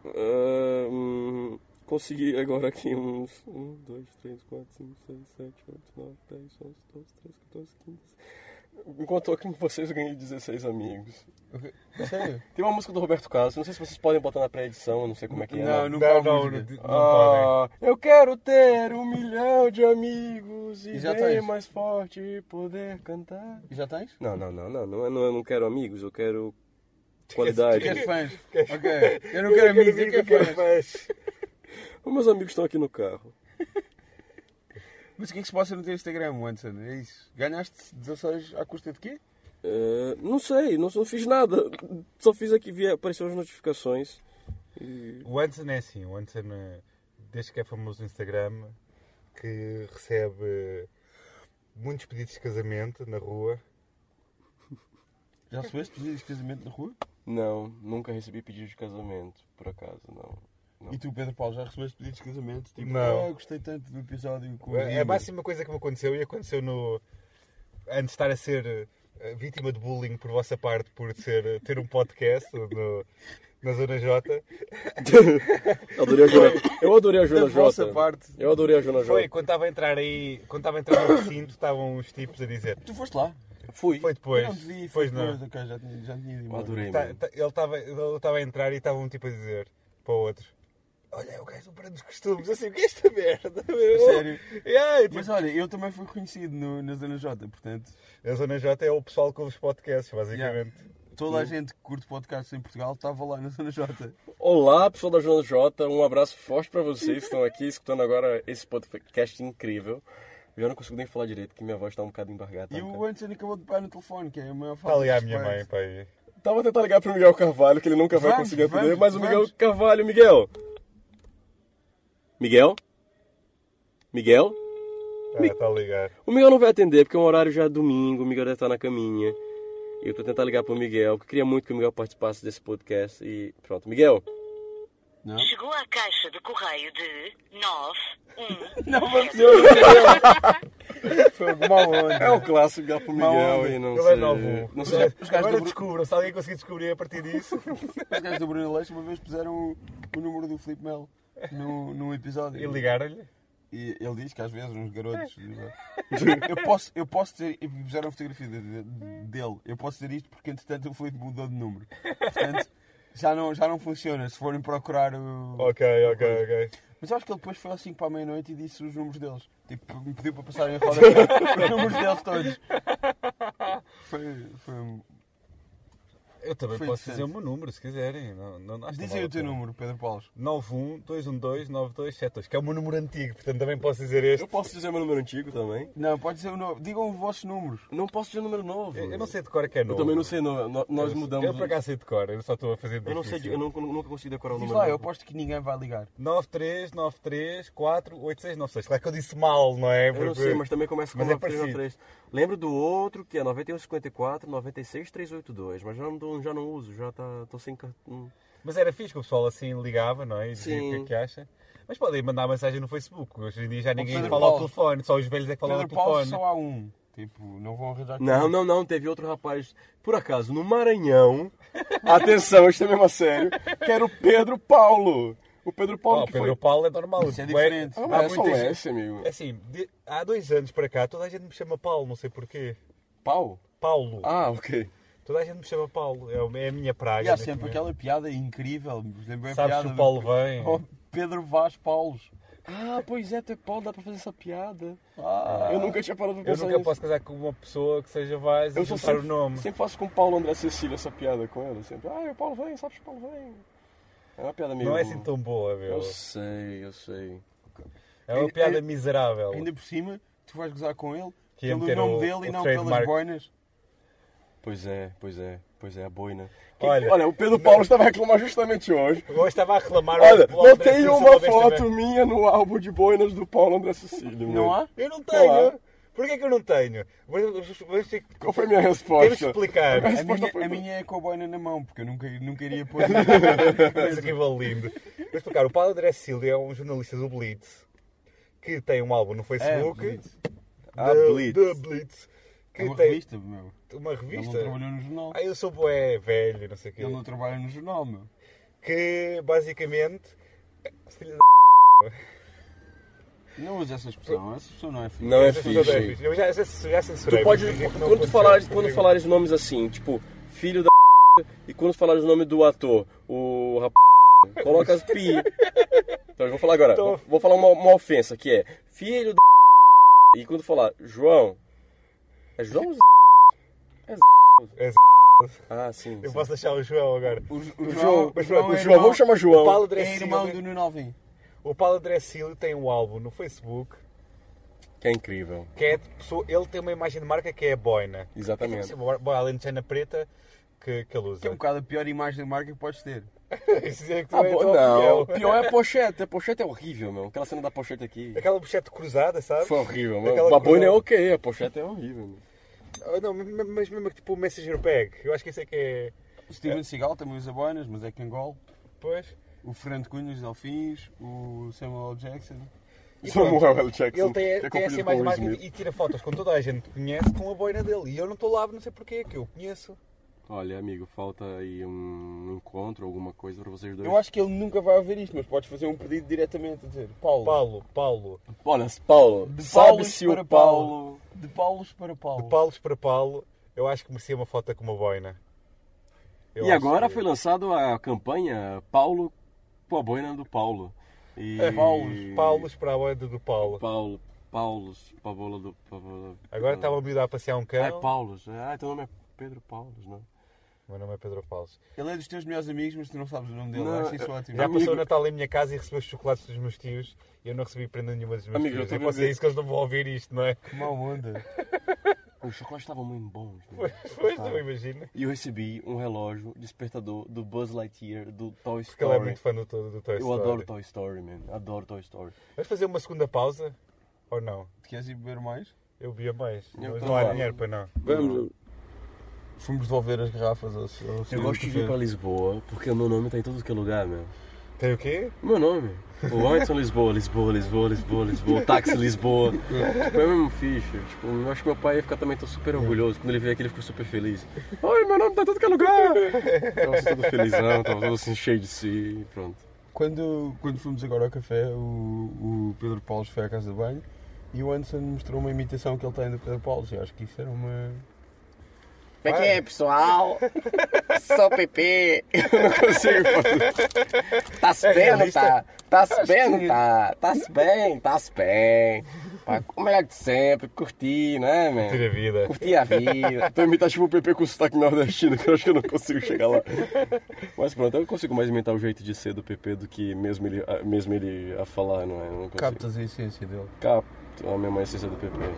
Consegui agora aqui uns 1, 2, 3, 4, 5, 6, 7, 8, 9, 10, 11, 12, 13, 14, 15. Enquanto aqui com vocês, eu ganhei 16 amigos. Sério? Tem uma música do Roberto Carlos, não sei se vocês podem botar na pré-edição, não sei como é que é. Não podem. Eu quero ter 1 milhão de amigos e já bem tens? mais forte poder cantar. E já tens? Não, eu não quero amigos, eu quero qualidade. Queres fãs? Ok. Eu não quero amigos, eu quero fãs. Os meus amigos estão aqui no carro. Mas o que é que se passa no teu Instagram, Anderson? É isso? Ganhaste 16 à custa de quê? Não sei, não fiz nada. Só fiz aqui, apareceram as notificações. O Anderson é assim, o Anderson, desde que é famoso no Instagram, que recebe muitos pedidos de casamento na rua. Já recebeste pedidos de casamento na rua? Não, nunca recebi pedido de casamento, por acaso, não. E tu, Pedro Paulo, já recebeste pedidos de casamento? Tipo, não. Gostei tanto do episódio com o É a máxima coisa que me aconteceu, e aconteceu antes de estar a ser vítima de bullying por vossa parte, por ter um podcast na Zona J. Eu adorei a Zona J. Vossa parte. Eu adorei a Zona J. Foi, quando estava a entrar no recinto, estavam os tipos a dizer... Tu foste lá? Fui. Foi depois. Eu não te vi, Foi foi não. depois. Ok, já tinha ido. Adorei, Ele estava a entrar e estava um tipo a dizer para o outro: olha, é o gajo do Brando dos Costumes, assim, o que é esta merda? Sério? Tipo, Mas olha, eu também fui reconhecido na Zona J, portanto... a Zona J é o pessoal que ouve os podcasts, basicamente. Toda a gente que curte podcasts em Portugal estava lá na Zona J. Olá, pessoal da Zona J, um abraço forte para vocês que estão aqui escutando agora esse podcast incrível. Eu já não consigo nem falar direito, que minha voz está um bocado embargada. E o Anderson acabou de pegar no telefone, que é a maior Está falta ali de à minha mãe, respeito. pai. Tava tentando ligar pro Miguel Carvalho, que ele nunca vai Vamos, conseguir atender, vamos, mas o Miguel vamos. Carvalho, Miguel? Miguel? Está a ligar. O Miguel não vai atender, porque é um horário já domingo, o Miguel deve estar na caminha. E eu tô tentando ligar pro Miguel, porque eu queria muito que o Miguel participasse desse podcast. E pronto, Miguel. Não? Chegou à caixa de correio de 91. Não, vamos dizer. Foi alguma onda. É o clássico ligar pro Miguel Mal, e não Ele sei... é novo. Não sei, Os gajos Agora do descubram, se alguém conseguir descobrir a partir disso. Os gajos do Bruno Leixo uma vez puseram o número do Filipe Melo num episódio. E ligaram-lhe. E ele diz que às vezes uns garotos... Eu posso dizer... E puseram a fotografia dele. Eu posso dizer isto porque entretanto o Filipe mudou de número. Portanto, já não funciona se forem procurar o... Ok. Mas acho que ele depois foi às 5 para a meia-noite e disse os números deles. Tipo, me pediu para passar em roda os números deles todos. Foi... Eu também Foi posso decente. dizer o meu número, se quiserem. Não, acho que Diz não aí vale o teu a pena. número, Pedro Paulo. 91-212-9272, que é o meu número antigo, portanto também posso dizer este. Eu posso dizer meu número antigo também? Não, pode ser o novo. Digam os vossos números. Não posso dizer o número novo. Eu não sei de cor que é Eu novo. também não sei, nós mudamos... Eu por acaso sei de cor, eu só estou a fazer Eu não sei, difícil. nunca consigo decorar o Diz número lá, eu novo. aposto que ninguém vai ligar. 93934896. Claro que eu disse mal, não é? Eu não sei, mas também começa com Mas é 9393. Lembro do outro, que é 9154 96382, mas já não uso, já tô sem cartão. Mas era fixe que o pessoal assim ligava, não é? E dizia Sim. o que é que acha. Mas podem mandar mensagem no Facebook. Hoje em dia já ninguém Pedro fala ao Paulo. telefone, só os velhos é que falam ao Pedro Paulo telefone. só há um. Tipo, não vão arranjar... Não, teve outro rapaz, por acaso, no Maranhão, atenção, isto é mesmo a sério, que era o Pedro Paulo. O Pedro Paulo Oh, que Pedro foi... Paulo é normal. Isso é diferente. Ah, mas é só muita um gente- S, amigo. É assim, há 2 anos para cá toda a gente me chama Paulo, não sei porquê. Paulo? Paulo. Ah, ok. Toda a gente me chama Paulo. É a minha praga. E há neste sempre momento. aquela piada incrível. Por exemplo, a Sabes piada se o Paulo vem? Oh, Pedro Vaz Paulos. Ah, pois é, até Paulo, dá pra fazer essa piada. Ah, Eu nunca tinha parado pra Eu pensar nunca nisso. posso casar com uma pessoa que seja Vaz e Eu sou juntar o sempre, nome. sempre faço com o Paulo André Cecília essa piada com ela. Sempre, o Paulo vem, sabes que o Paulo vem. É uma piada meio... Não é assim tão boa, meu. Eu sei. É uma piada miserável. Ainda por cima, tu vais gozar com ele Que ia pelo meter nome o dele e não trademark. pelas boinas. Pois é, a boina. Olha, O Pedro Paulo estava a reclamar justamente hoje. Hoje estava a reclamar... Olha, ao não André tem Silva uma desta foto vez. minha no álbum de boinas do Paulo André Cecílio. Não há? Eu não Não tenho. há. Porquê que eu não tenho? Vamos ter que... Qual foi a minha resposta? Temos que explicar. A resposta foi A minha é com a boina na mão, porque eu nunca iria pôr. Isso aqui vale lindo. Vou explicar. O Paulo André Silva é um jornalista do Blitz que tem um álbum no Facebook. Blitz. Blitz. Blitz. Que É uma tem revista, meu. uma Ele não revista. trabalhou no jornal. Eu sou bué velho, não sei o quê. Ele não trabalha no jornal, meu. Que basicamente. Filho Não usa essa expressão não é fixe. Não é da fixe. Eu já censurei. Tu pode, mas não quando pode quando ser. falares nomes assim, tipo, filho da e quando falares o nome do ator, o rapaz, coloca as pi. Então eu vou falar agora, Então- vou falar uma ofensa, que é filho da e quando falar João, é João ou É Ah, sim. Eu sim. posso deixar o João agora. O João, mas o pronto, João, vamos chamar O João. Paulo André é irmão Silva- do Nuno Alvim. O Paulo André Silva tem um álbum no Facebook Que é incrível. que é de pessoa. Ele tem uma imagem de marca que é a boina. Exatamente. É uma boina alentejana preta que ele usa. Que é um bocado a pior imagem de marca que podes ter. Isso é que tu Ah, é a tua não, opinião. o pior é a pochete. A pochete é horrível, meu. Aquela cena da pochete aqui. Aquela pochete cruzada, sabes? Foi horrível, meu. Aquela A boina é cruzada. ok, a pochete é horrível, meu. Oh, não, mas mesmo tipo o Messenger Bag. Eu acho que isso é que é. O Steven Seagal também usa boinas, mas é Kangol. Pois. O Fernando Cunha, os Delfins. O Samuel L. Jackson. E Samuel L. Jackson. Ele tem, que é tem confundido essa com imagem de Will marca Smith. e tira fotos com toda a gente que conhece com a boina dele. E eu não estou lá, não sei porquê, que eu conheço. Olha, amigo, falta aí um encontro, alguma coisa para vocês dois. Eu acho que ele nunca vai ouvir isto, mas podes fazer um pedido diretamente a dizer Paulo. Paulo. Olha, Paulo, De sabe Paulos se o para Paulo... De Paulos para Paulo. De Paulos para Paulo, eu acho que merecia uma foto com uma boina. Eu E acho agora que- foi lançado a campanha Paulo com a boina do Paulo. E... Paulos para a boina do Paulo. Paulos, Pabola do... Pabola... Agora estava a miúdo a passear um cão. Ah, é Paulos. Ah, teu nome é Pedro Paulos, não? O meu nome é Pedro Paulos. Ele é dos teus melhores amigos, mas tu não sabes o nome dele. Não, Acho isso ótimo. Já Amigo- passou o Natal em minha casa e recebeu os chocolates dos meus tios e eu não recebi prenda nenhuma dos meus Amigo, tios. eu Eu tô posso dizer isso que eles não vão ouvir isto, não é? Que má onda. Os chocolates estavam muito bons. Né? Pois, não imagino. E eu recebi um relógio despertador do Buzz Lightyear, do Toy Porque ele é Story. muito fã do Toy Eu Story. adoro Toy Story, man. Adoro Toy Story. Vamos fazer uma segunda pausa? Ou não? Queres ir beber mais? Eu bebia mais. Eu Mas tô não há lá. dinheiro para não. Vamos. Fomos devolver as garrafas ao Eu gosto de vir para Lisboa porque o meu nome tá em todo que é lugar, meu. Tem o quê? O meu nome. O Anderson Lisboa, Lisboa, Táxi Lisboa. Tipo, é mesmo fixe. Tipo, eu acho que meu pai ia ficar também super orgulhoso. Quando ele veio aqui, ele ficou super feliz. Oi, meu nome tá em todo que é lugar. Tava assim, todo felizão, tava todo assim cheio de si. Pronto. Quando fomos agora ao café, o Pedro Paulo foi à casa de banho e o Anderson mostrou uma imitação que ele tem do Pedro Paulo. Eu acho que isso era uma... Como é que é, pessoal? Sou PP. Eu não consigo fazer. Tá-se bem ou não realista? tá? Tá-se bem ou não tá? Tá-se bem. Pá, o melhor de sempre, curtir, não é, man? Ter a vida. Curtir a vida. Tô imitando tipo o PP com sotaque nordestino, que eu acho que eu não consigo chegar lá. Mas pronto, eu consigo mais imitar o jeito de ser do PP do que mesmo ele a falar, não é? Eu não consigo. Captas a essência dele. Capto a mesma essência do PP.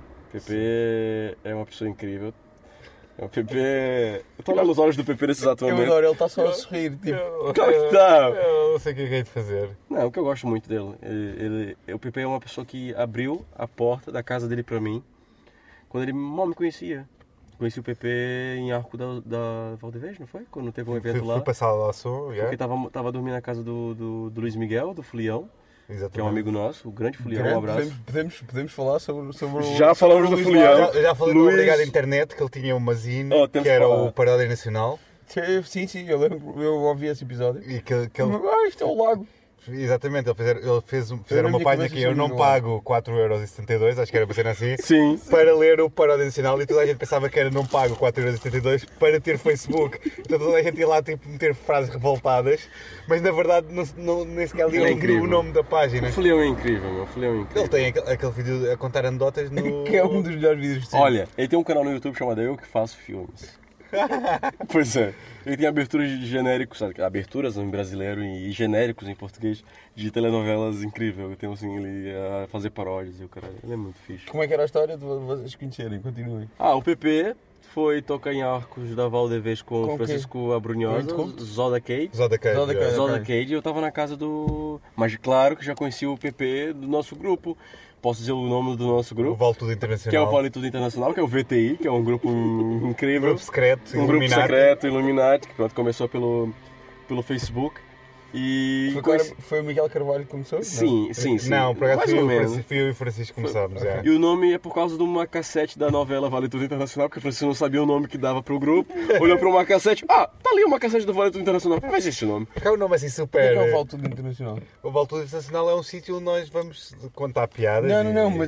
PP é uma pessoa incrível. O PP... Eu tô olhando nos olhos do PP nesse exato Eu momento. adoro, ele está só a sorrir. Tipo, Claro que tá. Eu não sei o que é que é de fazer. Não, o que eu gosto muito dele. O PP é uma pessoa que abriu a porta da casa dele pra mim quando ele mal me conhecia. Conheci o PP em Arco da Valdevez, não foi? Quando teve um evento lá. Fui passar lá som, já. Porque tava dormindo na casa do Luiz Miguel, do Fulião, Exatamente. que é um amigo nosso, o grande Fulião, um abraço. Podemos falar sobre o... Já falamos do Fulião. Já falei do Luís- Obrigado Internet, que ele tinha uma zine, Oh, temos que era que falar. o Paródia Nacional. Sim, eu lembro, eu ouvi esse episódio. E que ele, Isto é o lago. exatamente, fizeram na uma minha página cabeça que eu sobre não o pago 4,72€, acho que era para ser assim, Sim. para ler o Paródia Nacional e toda a gente pensava que era não pago 4,72€ para ter Facebook. Então toda a gente ia lá tipo, meter frases revoltadas, mas na verdade nem sequer Ele é liam incrível. o nome da página. O Fulião é incrível, meu. O Fulião é incrível. Ele tem aquele vídeo a contar anedotas no... Que é um dos melhores vídeos de sempre. Olha, ele tem um canal no YouTube chamado Eu Que Faço Filmes. Pois é. Ele tem aberturas de genéricos, sabe? Aberturas em brasileiro e genéricos em português de telenovelas incrível. Eu tenho assim, ele a fazer paródias e o cara. Ele é muito fixe. Como é que era a história de vocês conhecerem? Continuem. O PP foi tocar em Arcos da Valdevez com Com Francisco Abrunhosa, Zoda Cage? Zoda Cage. Zoda Cage. Zoda ok. Cage, eu tava na casa do... Mas claro que já conheci o PP do nosso grupo. Posso dizer o nome do nosso O grupo? Vale Tudo Internacional. Que é o Vale Tudo Internacional, que é o VTI, que é um grupo Um incrível. grupo secreto, Um grupo Illuminati. secreto, Illuminati, que pronto, começou pelo Facebook. E Foi o Miguel Carvalho que começou? Sim. Não, por acaso mais fui ou eu, menos. fui eu e o Francisco começámos. É. E o nome é por causa de uma cassete da novela Vale Tudo Internacional, porque o Francisco não sabia o nome que dava pro grupo. Olhou pra uma cassete, tá ali uma cassete do Vale Tudo Internacional. Vai ser esse nome. É um nome assim O super... que é o Vale Tudo Internacional? O Vale Tudo Internacional é um sítio onde nós vamos contar piadas. Não, e- mas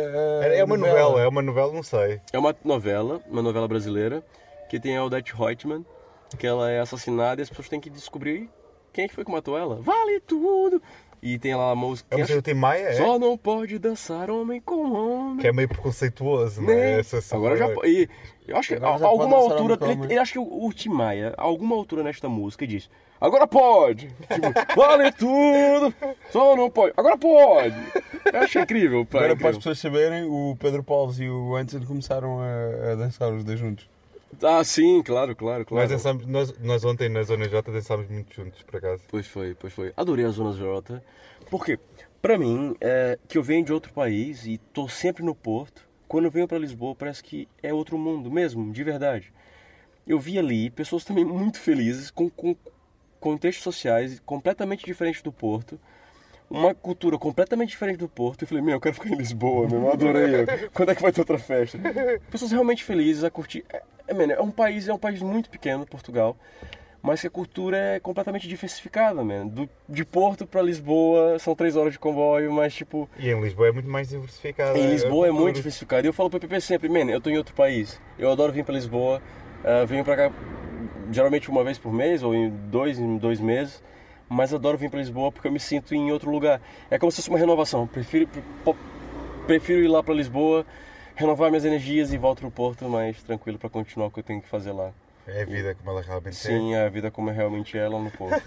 É uma novela, não sei. É uma novela brasileira, que tem a Odete Roitman, que ela é assassinada e as pessoas têm que descobrir quem é que foi que matou ela. Vale tudo! E tem lá a música... É uma música do Tim Maia, é? Só não pode dançar homem com homem. Que é meio preconceituoso, não é? Né? Essa Agora já... foi- E eu acho que Agora já alguma pode dançar altura... homem com homem. Ele acho que o Tim Maia, a alguma altura nesta música, diz... Agora pode! Tipo, vale tudo! Só não pode! Agora pode! Eu acho incrível, pá. Agora, para as incrível. pessoas saberem, o Pedro Paulo e o Anson começaram a dançar os dois juntos. Sim, claro. Nós, dançámos, nós ontem na Zona J dançámos muito juntos, por acaso. Pois foi. Adorei a Zona J. Porque, pra mim, que eu venho de outro país e tô sempre no Porto, quando eu venho pra Lisboa parece que é outro mundo mesmo, de verdade. Eu vi ali pessoas também muito felizes, com contextos sociais completamente diferentes do Porto, uma cultura completamente diferente do Porto. Eu falei, eu quero ficar em Lisboa, eu adorei. Quando é que vai ter outra festa? Pessoas realmente felizes a curtir. É um país muito pequeno, Portugal, mas que a cultura é completamente diversificada, de Porto pra Lisboa são 3 horas de comboio, mas tipo... E em Lisboa é muito mais diversificado. Em Lisboa é muito cultura. diversificado. E eu falo pro PP sempre, eu tô em outro país. Eu adoro vir pra Lisboa, venho pra cá geralmente uma vez por mês, ou em 2 meses, mas adoro vir pra Lisboa porque eu me sinto em outro lugar. É como se fosse uma renovação. Prefiro ir lá pra Lisboa, renovar minhas energias e volto pro Porto mais tranquilo pra continuar o que eu tenho que fazer lá. É a vida como ela realmente Sim, a vida como é realmente ela no Porto.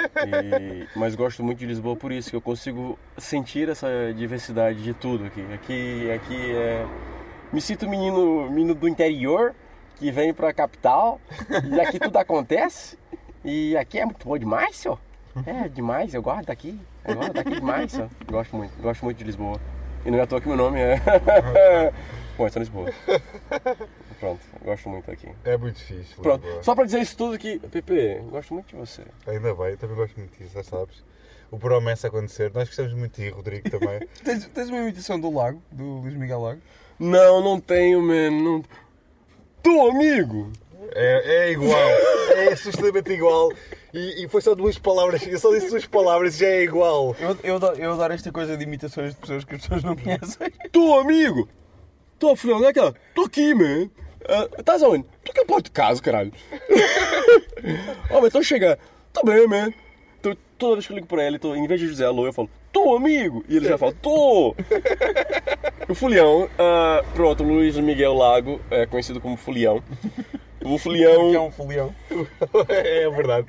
Mas gosto muito de Lisboa por isso, que eu consigo sentir essa diversidade de tudo aqui. Aqui é... Me sinto menino do interior, que vem pra capital, e aqui tudo acontece. E aqui é muito bom demais, senhor. É demais, eu gosto daqui. Eu gosto daqui demais, senhor. Gosto muito de Lisboa. E não é à toa que meu nome é... Bom, é Lisboa. Pronto, gosto muito aqui. É muito fixe. Pronto, Lisboa. só pra dizer isso tudo aqui, Pepe, gosto muito de você. Ainda bem, eu também gosto muito disso, já sabes. O promessa a acontecer. Nós gostamos muito de ti, Rodrigo, também. Tens uma imitação do Lago, do Luís Miguel Lago? Não tenho, Não... Tu, amigo! É igual. É assustadoramente igual. E foi só 2 palavras. Eu só disse 2 palavras e já é igual. Eu adoro esta coisa de imitações de pessoas que as pessoas não conhecem. Tu, amigo! Tô, filhão, onde é que é? Tô aqui, Estás aonde? Tô aqui a porta de casa, caralho. Mas tô chegando. Tá bem, Toda vez que eu ligo pra ele, em vez de dizer alô, eu falo, tô, amigo! E ele já fala, tô! O Fulião, pronto, Luís Miguel Lago, é conhecido como Fulião. O Fulião... Que é um folião. É verdade.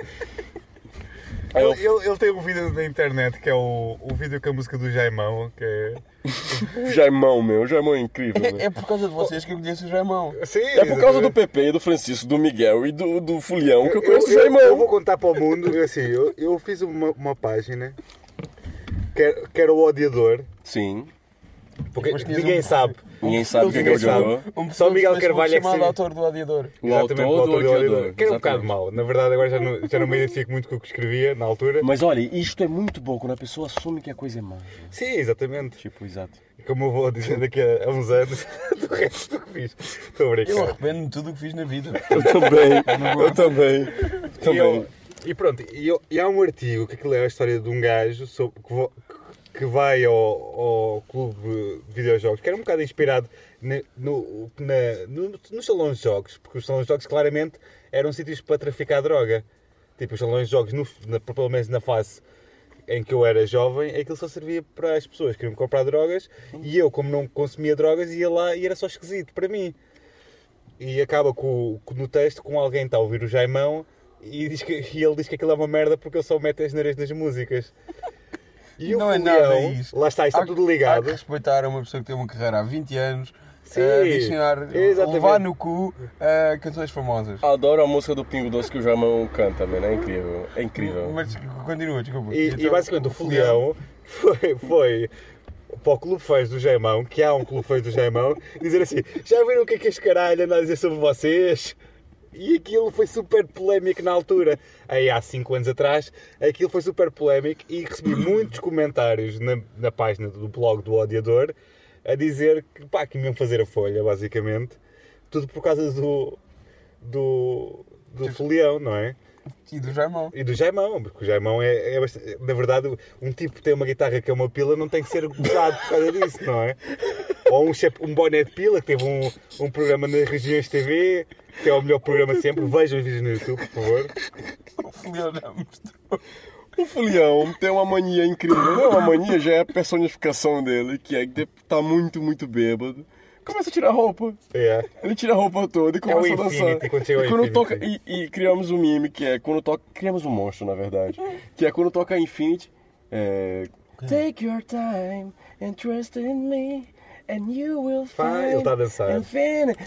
Ele tem um vídeo na internet que é o vídeo com a música do Jaimão, que é... O Jaimão é incrível, É por causa de vocês que eu conheço o Jaimão. Sim, É por causa do exatamente. PP, do Francisco, do Miguel e do Fulião que eu conheço o Eu Jaimão. vou contar para o mundo, assim, eu fiz uma página que era o Odiador, Sim, porque Mas tinhas ninguém sabe. ninguém sabe o que é o Ninguém sabe. Odiador. Só Miguel Carvalho é que chamado sabe. autor do Odiador. O Exatamente, autor do Odiador. que era um bocado exatamente. mau. Na verdade, agora já não me identifico muito com o que escrevia na altura. Mas olha, isto é muito bom quando a pessoa assume que a coisa é má. Sim, exatamente. Tipo, exato. Como eu vou dizer daqui a uns anos, do resto do que fiz. Estou a Eu brincar. arrependo-me de tudo o que fiz na vida. Eu também. E pronto, e há um artigo que aquilo é a história de um gajo que vai ao clube de videojogos, que era um bocado inspirado nos salões de jogos, porque os salões de jogos claramente eram sítios para traficar droga. Tipo, os salões de jogos, pelo menos na fase em que eu era jovem, aquilo só servia para as pessoas que queriam comprar drogas, e eu, como não consumia drogas, ia lá e era só esquisito para mim. E acaba no texto com alguém que está a ouvir o Jaimão e ele diz que aquilo é uma merda porque ele só mete as neiras nas músicas. E o Não é nada Folião, isso. lá está, isto está tudo Há ligado. que respeitar uma pessoa que tem uma carreira há 20 anos, Sim, adicionar, exatamente. levar no cu canções famosas. Adoro a música do Pingo Doce que o Jamão canta, mano. É incrível. É incrível. Mas continua, desculpa. E Então, basicamente o Folião foi para o Clube Fãs do Jaimão, que há um Clube Fãs do Jaimão, dizer assim: já viram o que é que este caralho anda a dizer sobre vocês? E aquilo foi super polémico na altura. Aí há 5 anos atrás, aquilo foi super polémico e recebi muitos comentários na página do blog do Odiador a dizer que, pá, que me iam fazer a folha, basicamente. Tudo por causa do Folião, não é? E do Jaimão. E do Jaimão, porque o Jaimão é bastante... Na verdade, um tipo que tem uma guitarra que é uma pila não tem que ser gozado por causa disso, não é? Ou um boné de pila, que teve um programa nas Regiões TV, que é o melhor programa sempre. Vejam os vídeos no YouTube, por favor. O Folião já mostrou. O Folião tem uma mania incrível. Não é uma mania, já é a personificação dele, que é que tá muito, muito bêbado. Começa a tirar a roupa. É. Ele tira a roupa toda e começa a dançar. Infinity, quando chega ao E quando Infinity. toca, e criamos um meme que é quando toca. Criamos um monstro, na verdade. Que é quando toca Infinity. Take your time and trust in me. And you will find. Ele está a dançar. Infinity.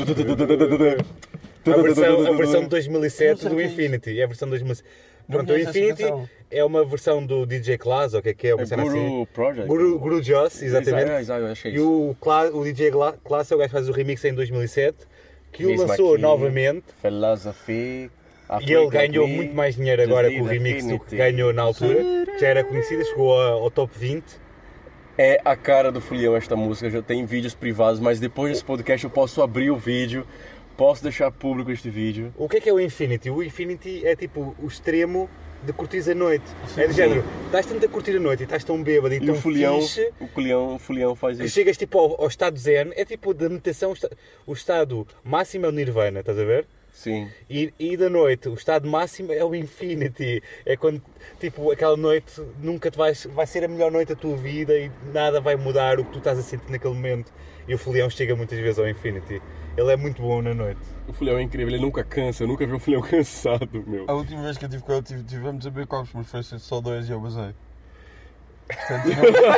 A versão de 2007 do Infinity. É a versão de 2007. Pronto, o conheço essa Infinity canção. é uma versão do DJ Class, ou o que é? Uma cena assim. Guru Project. Guru Joss, exatamente. Exato, eu achei E isso. o DJ Class é o gajo que faz o remix em 2007, que o Mesmo lançou aqui, novamente. Philosophy. E ele ganhou muito mais dinheiro agora com o remix do que ganhou na altura, que já era conhecida, chegou ao top 20. É a cara do Folião esta música, já tem vídeos privados, mas depois desse podcast eu posso abrir o vídeo, posso deixar público este vídeo. O que é o Infinity? O Infinity é tipo o extremo de curtir a noite. É do género, estás tanto a curtir a noite e estás tão bêbado e E tão o Folião, fixe o Folião faz que isso. chegas tipo ao estado zen, é tipo de meditação, o estado máximo é o Nirvana, estás a ver? Sim. E da noite, o estado máximo é o Infinity. É quando, tipo, aquela noite nunca vai ser a melhor noite da tua vida e nada vai mudar o que tu estás a sentir naquele momento. E o Folião chega muitas vezes ao Infinity. Ele é muito bom na noite. O Folião é incrível, ele nunca cansa, eu nunca vi o Folião cansado, meu. A última vez que eu tive com ele, tivemos a beber copos, mas foi só 2 e eu basei. Portanto,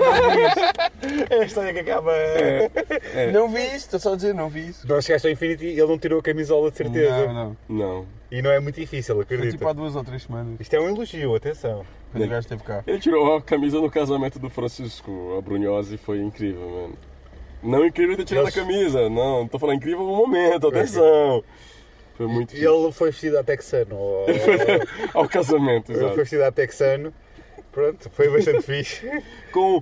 É a história que acaba. não vi isso, estou só a dizer, não vi isso. Nós chegaste ao Infinity e ele não tirou a camisola de certeza. Não. Não. E não é muito difícil, Foi acredita. tipo há 2 ou 3 semanas. Isto é um elogio, atenção. Quando o gajo esteve cá. Ele tirou a camisa no casamento do Francisco, a Brunhose, foi incrível, mano. Não incrível ter tirado a camisa, não, tô falando incrível no momento, atenção. Foi muito E ele foi vestido a texano. ao casamento, Ele foi exato. vestido a texano. Pronto, foi bastante fixe. Com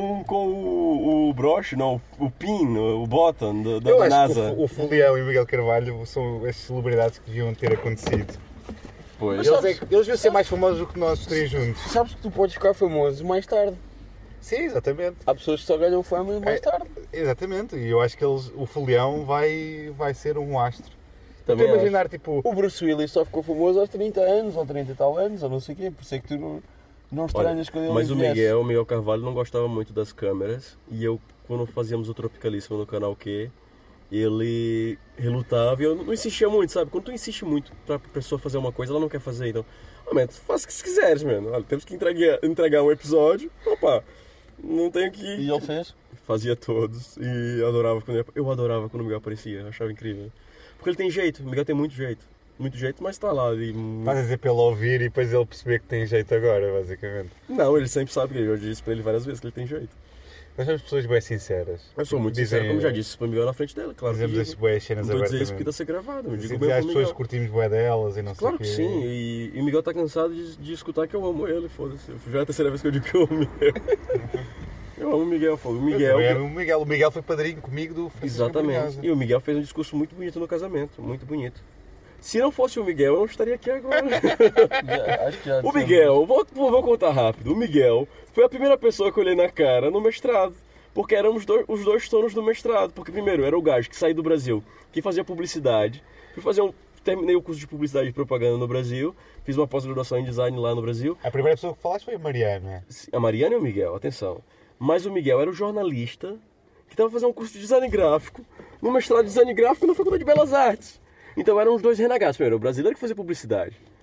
o broche, não, o pin, o button da Eu acho NASA. que o Folião e o Miguel Carvalho são as celebridades que deviam ter acontecido. Pois. Eles deviam ser mais famosos do que nós três juntos. Sabes que tu podes ficar famoso mais tarde. Sim, exatamente. Há pessoas que só ganham fama mais tarde. Exatamente. E eu acho que o Folião vai ser um astro. Também Estou a imaginar, tipo... O Bruce Willis só ficou famoso aos 30 anos, ou 30 e tal anos, ou não sei o quê. Por isso é que tu não estranhas quando ele Mas o envelhece. Miguel Carvalho não gostava muito das câmeras e eu, quando fazíamos o Tropicalíssimo no canal Q, ele relutava e eu não insistia muito, sabe? Quando tu insiste muito pra pessoa fazer uma coisa, ela não quer fazer, então... Mano, faz o que quiseres, mano. Olha, temos que entregar um episódio, opa, não tenho que... E ele fez? Fazia todos e adorava eu adorava quando o Miguel aparecia, eu achava incrível. Porque ele tem jeito, o Miguel tem muito jeito, mas tá lá. Estás a dizer para ele ouvir e depois ele perceber que tem jeito agora, basicamente. Não, ele sempre sabe, eu já disse para ele várias vezes que ele tem jeito. Nós somos pessoas bem sinceras. Eu sou muito sincero, como já disse para o Miguel na frente dela, claro. Dizemos as boas cenas não estou a dizer isso porque abertamente. está a ser gravado, eu digo Sim, bem as para o pessoas Miguel. curtimos bué delas e não Claro que sei o quê. sim, e o Miguel tá cansado de escutar que eu amo ele, foda-se. Já é a terceira vez que eu digo que eu amo ele. Eu amo o Miguel, foda-se. O Miguel foi padrinho comigo do Francisco Exatamente. Brunhosa. E o Miguel fez um discurso muito bonito no casamento, muito bonito. Se não fosse o Miguel, eu não estaria aqui agora. Acho que já O Miguel, vou contar rápido. O Miguel foi a primeira pessoa que eu olhei na cara no mestrado. Porque éramos os dois donos do mestrado. Porque primeiro era o gajo que saiu do Brasil, que fazia publicidade. Terminei o curso de publicidade e propaganda no Brasil. Fiz uma pós-graduação em design lá no Brasil. A primeira pessoa que falaste foi a Mariana. A Mariana e o Miguel, atenção. Mas o Miguel era o jornalista que estava fazendo um curso de design gráfico, no mestrado de design gráfico na Faculdade de Belas Artes. Então eram os dois renegados. Primeiro, o brasileiro que fazia publicidade,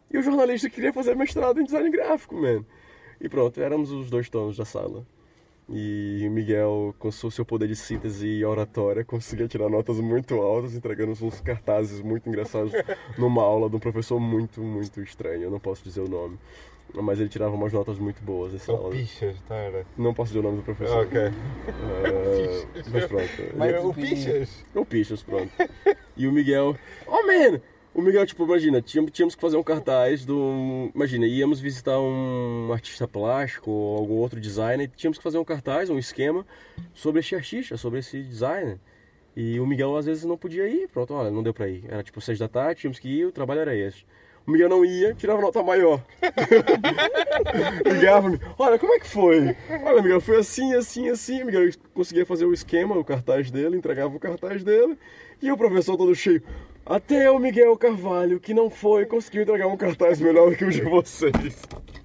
E o jornalista queria fazer mestrado em design gráfico, man. E pronto, éramos os 2 donos da sala. E o Miguel, com o seu poder de síntese e oratória, conseguia tirar notas muito altas, entregando uns cartazes muito engraçados numa aula de um professor muito, muito estranho. Eu não posso dizer o nome. Mas ele tirava umas notas muito boas nessa aula. O Pichas, tá, era? Não posso dizer o nome do professor. Ok. Mas pronto. Mas o Pichas? O Pichas, pronto. E o Miguel... Oh, man! O Miguel, tipo, imagina, tínhamos que fazer um cartaz do... Imagina, íamos visitar um artista plástico ou algum outro designer e tínhamos que fazer um cartaz, um esquema sobre esse artista, sobre esse designer. E o Miguel, às vezes, não podia ir. Pronto, olha, não deu pra ir. Era tipo 6 da tarde, tínhamos que ir, o trabalho era esse. O Miguel não ia, tirava nota maior. Ligava-me, olha, como é que foi? Olha, Miguel, foi assim, assim, assim. O Miguel conseguia fazer o esquema, o cartaz dele, entregava o cartaz dele. E o professor todo cheio. Até o Miguel Carvalho, que não foi, conseguiu entregar um cartaz melhor do que o de vocês.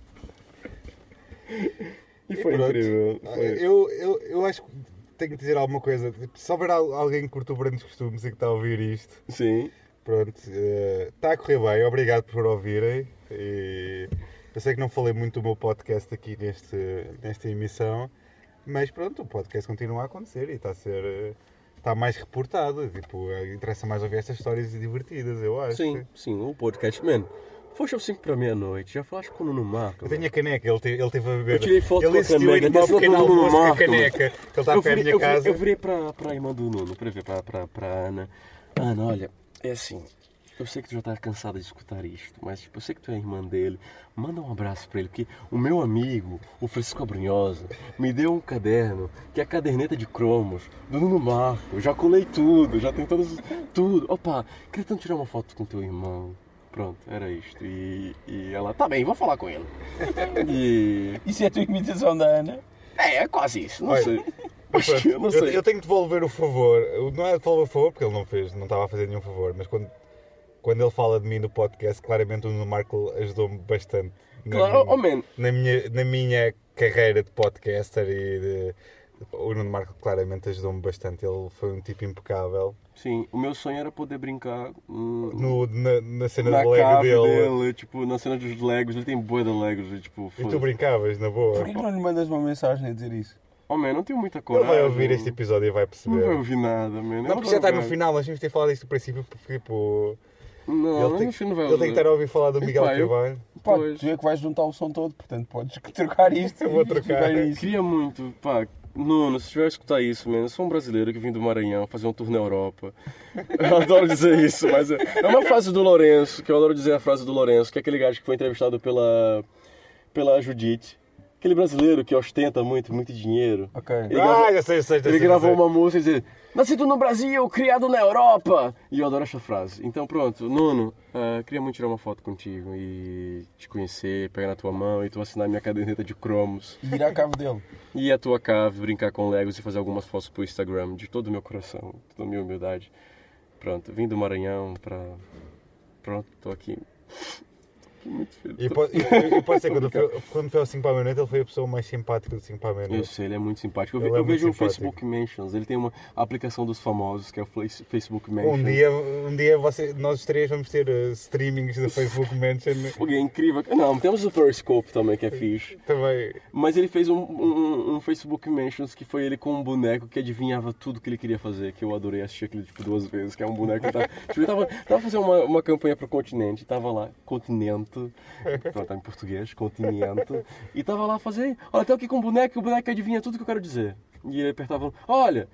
E foi pronto. incrível. Eu acho que tenho que dizer alguma coisa. Se houver alguém que curte o Brandos Costumes e que está a ouvir isto, Sim. pronto, está a correr bem. Obrigado por ouvirem. E eu sei que não falei muito do meu podcast aqui nesta emissão, mas pronto, o podcast continua a acontecer e está a ser... Está mais reportado, tipo, interessa mais ouvir estas histórias divertidas, eu acho. Sim, sim, o podcast, mano. Foste às 5 para meia-noite, já falaste com o Nuno Marco. Eu tenho a caneca, ele teve a beber. Eu tirei foto Ele com a existiu caneca, em tomar um desse pequeno lado do almoço com a Marco, caneca, que ele está a pé à minha casa. Eu virei para a irmã do Nuno, para ver, para a Ana. Ana, olha, é assim, eu sei que tu já está cansada de escutar isto, mas tipo, eu sei que tu é a irmã dele. Manda um abraço para ele, porque o meu amigo, o Francisco Abrunhosa, me deu um caderno, que é a caderneta de cromos, do Nuno Marco. Já colei tudo, já tem tudo. Opa, queria tanto tirar uma foto com teu irmão. Pronto, era isto. E ela, tá bem, vou falar com ele. E... Isso é a tua imitação da Ana? É quase isso, não Olha, sei. Mas pronto, Eu não sei. eu tenho que devolver o favor. Não é devolver o favor, porque ele não estava a fazer nenhum favor, mas quando ele fala de mim no podcast, claramente o Nuno Marco ajudou-me bastante Claro, oh man. na minha carreira de podcaster o Nuno Marco claramente ajudou-me bastante. Ele foi um tipo impecável. Sim, o meu sonho era poder brincar Na cena na do Lego cave dele. tipo, na cena dos Legos. Ele tem bué de Legos, e, tipo... E tu brincavas, na boa. Porquê que não lhe mandas uma mensagem a dizer isso? Oh man, não tenho muita Ele coragem. vai ouvir este episódio e vai Não perceber. vai ouvir nada, man. Não, porque já está no final, nós tínhamos de ter falado isto no princípio, porque tipo. Não, Ele no fim não vai tem que estar a ouvir falar do Miguel Epá, eu- Carvalho. Pá, Pois. tu é que vais juntar o som todo, portanto podes trocar isto. Eu vou e trocar. jogar isso. Queria muito, pá, Nuno, se tiver a escutar isso, man, eu sou um brasileiro que vim do Maranhão fazer um tour na Europa. Eu adoro dizer isso, mas é uma frase do Lourenço, que eu adoro dizer a frase do Lourenço, que é aquele gajo que foi entrevistado pela Judite. Aquele brasileiro que ostenta muito dinheiro. Ok. Ele gravou- Já sei. Ele gravou uma música e dizia: nascido no Brasil, criado na Europa. E eu adoro essa frase. Então pronto, Nuno, queria muito tirar uma foto contigo e te conhecer, pegar na tua mão e tu assinar minha caderneta de cromos. E ir à cave dele. E ir à tua cave, brincar com Legos e fazer algumas fotos pro Instagram, de todo o meu coração, toda a minha humildade. Pronto, vim do Maranhão pra... Pronto, tô aqui. Muito feliz. E pode ser, quando foi ao 5 para a meia-noite, ele foi a pessoa mais simpática do 5 para a Eu meia-noite. sei, ele é muito simpático. Ele é Eu muito vejo o simpático. Facebook Mentions, ele tem uma aplicação dos famosos, que é o Facebook Mentions. Um dia nós os três vamos ter streamings do Facebook Mention É incrível. Não, temos o Periscope também, que é fixe. também. Mas ele fez um Facebook Mentions que foi ele com um boneco que adivinhava tudo que ele queria fazer, que eu adorei assistir aquilo tipo 2 vezes, que é um boneco que ele tava fazendo uma campanha pro continente, tava lá, continente, pronto, tá em português, continente, e tava lá fazendo, olha, tô aqui com um boneco, e o boneco adivinha tudo que eu quero dizer. E ele apertava, olha,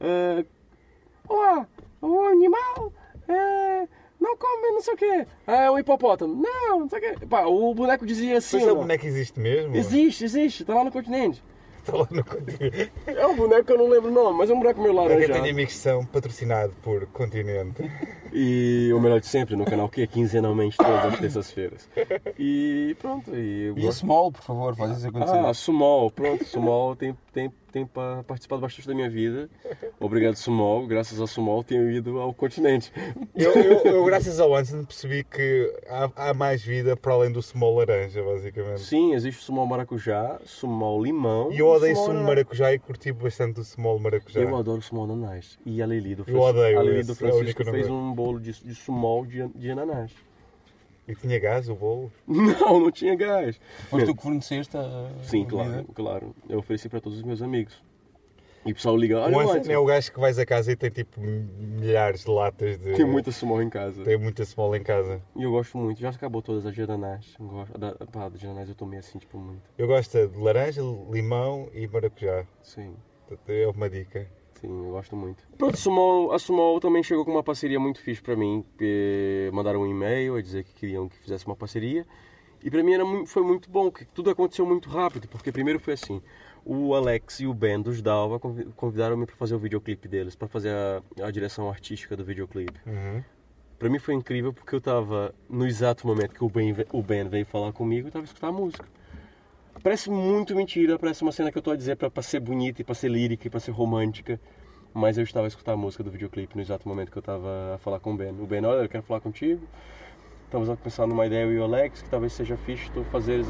olá, o animal, não come não sei o quê, é um hipopótamo, não sei o quê. Pá, o boneco dizia assim, Mas o ó, boneco existe mesmo? existe, tá lá no continente. Está lá no continente. É um boneco que eu não lembro o nome, mas é um boneco meio Para quem laranjado. tem amigos que são patrocinados por Continente. E o melhor de sempre, no canal que quinzenalmente, todas as terças-feiras. E pronto, e eu E a gosto. Small, por favor, faz isso acontecer. Sumol, pronto, Sumol tem participado bastante da minha vida. Obrigado, Sumol. Graças a Sumol tenho ido ao continente. Eu graças ao Anson, percebi que há mais vida para além do Small laranja, basicamente. Sim, existe o Sumol maracujá, Sumol limão. E eu odeio Sumol sumo de ananás. maracujá e curti bastante o Small maracujá. Eu adoro Sumol ananás. E a Lili do Eu odeio a Lili esse, do é o único Francisco que eu não fez gosto. um bolo de Sumol de ananás. E tinha gás o bolo? Não tinha gás. Foste tu que forneceste a Sim, comida? claro. Eu ofereci para todos os meus amigos. E o pessoal liga, olha O o Anson Anson. é o gajo que vais a casa e tem tipo milhares de latas de... Tem muita small em casa. Tem muita small em casa. E eu gosto muito. Já acabou todas as Geranás. Da Geranás eu tomei assim, tipo, muito. Eu gosto de laranja, limão e maracujá. Sim. É uma dica. Sim, eu gosto muito. Pronto, a Sumol também chegou com uma parceria muito fixe para mim. Mandaram um e-mail a dizer que queriam que fizesse uma parceria. E para mim foi muito bom, que tudo aconteceu muito rápido. Porque primeiro foi assim, o Alex e o Ben dos Dalva convidaram-me para fazer o videoclipe deles, para fazer a direção artística do videoclipe. Para mim foi incrível porque eu estava no exato momento que o Ben veio falar comigo, eu estava escutando a música. Parece muito mentira, parece uma cena que eu estou a dizer para ser bonita e para ser lírica e para ser romântica. Mas eu estava a escutar a música do videoclipe no exato momento que eu estava a falar com o Ben. O Ben, olha, eu quero falar contigo. Estamos a pensar numa ideia, eu e o Alex, que talvez seja fixe tu fazeres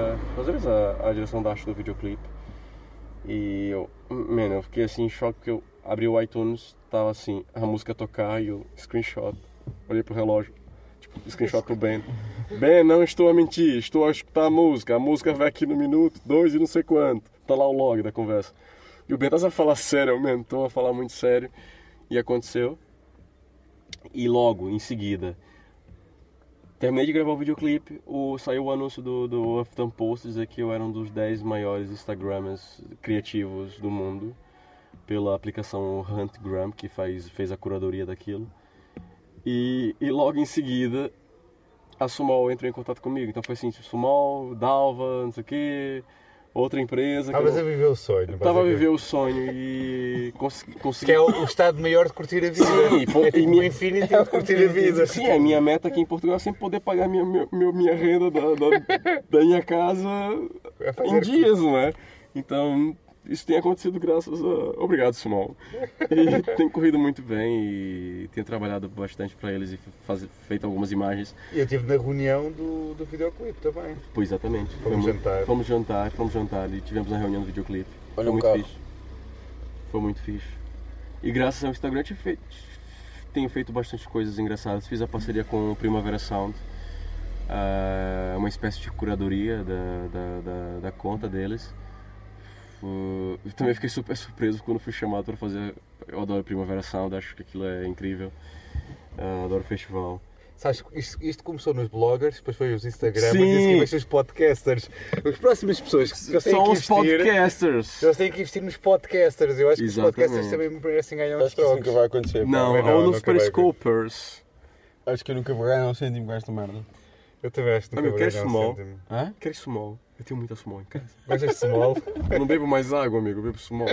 a direção da arte do videoclipe. E eu fiquei assim em choque porque eu abri o iTunes, estava assim, a música a tocar e o screenshot. Olhei pro relógio, tipo, screenshot pro Ben. Ben, não estou a mentir, estou a escutar a música vai aqui no minuto 2 e não sei quanto. Tá lá o log da conversa. E o Ben tá a falar sério, mesmo, tô a falar muito sério. E aconteceu. E logo, em seguida, terminei de gravar o videoclipe, saiu o anúncio do Huffington Post dizer que eu era um dos 10 maiores Instagramers criativos do mundo, pela aplicação Huntgram, que fez a curadoria daquilo. E logo em seguida, a Sumol entrou em contato comigo. Então foi assim, Sumol, Dalva, não sei o quê, outra empresa. Estavas a viver o sonho. Estava a viver o sonho e consegui... Que é o estado maior de curtir a vida. Sim, é tipo o Infinity de curtir a vida. Sim, a minha meta aqui em Portugal é sempre poder pagar minha renda da minha casa em dias, não é? Então, isso tem acontecido graças a... Obrigado, Sumol. E tem corrido muito bem e tenho trabalhado bastante para eles e feito algumas imagens. E eu estive na reunião do videoclipe também. Pois, exatamente. Fomos jantar e tivemos uma reunião do videoclipe. Olha Foi um muito carro. fixe. Foi muito fixe. E graças ao Instagram tenho feito bastante coisas engraçadas. Fiz a parceria com o Primavera Sound, uma espécie de curadoria da conta deles. Eu também fiquei super surpreso quando fui chamado para fazer. Eu adoro Primavera Sound, acho que aquilo é incrível. Adoro o festival. Sabes, isto começou nos bloggers, depois foi os Instagramers Sim. e a seguir vai ser os podcasters. As próximas pessoas que eles têm São que os investir, podcasters. eles têm que investir nos podcasters. Eu acho que Exatamente. os podcasters também merecem ganhar uns Acho que isso trocos. nunca vai acontecer. pá. Não, Não, ou nos nunca vai Periscopers. Acho que eu nunca vou ganhar um cêntimo com esta merda. Eu também acho que nunca Amigo, vou queres ganhar um small? cêntimo. Hã? Queres small? Eu tenho muita small em casa. Gostas de small? Eu não bebo mais água, amigo, eu bebo small.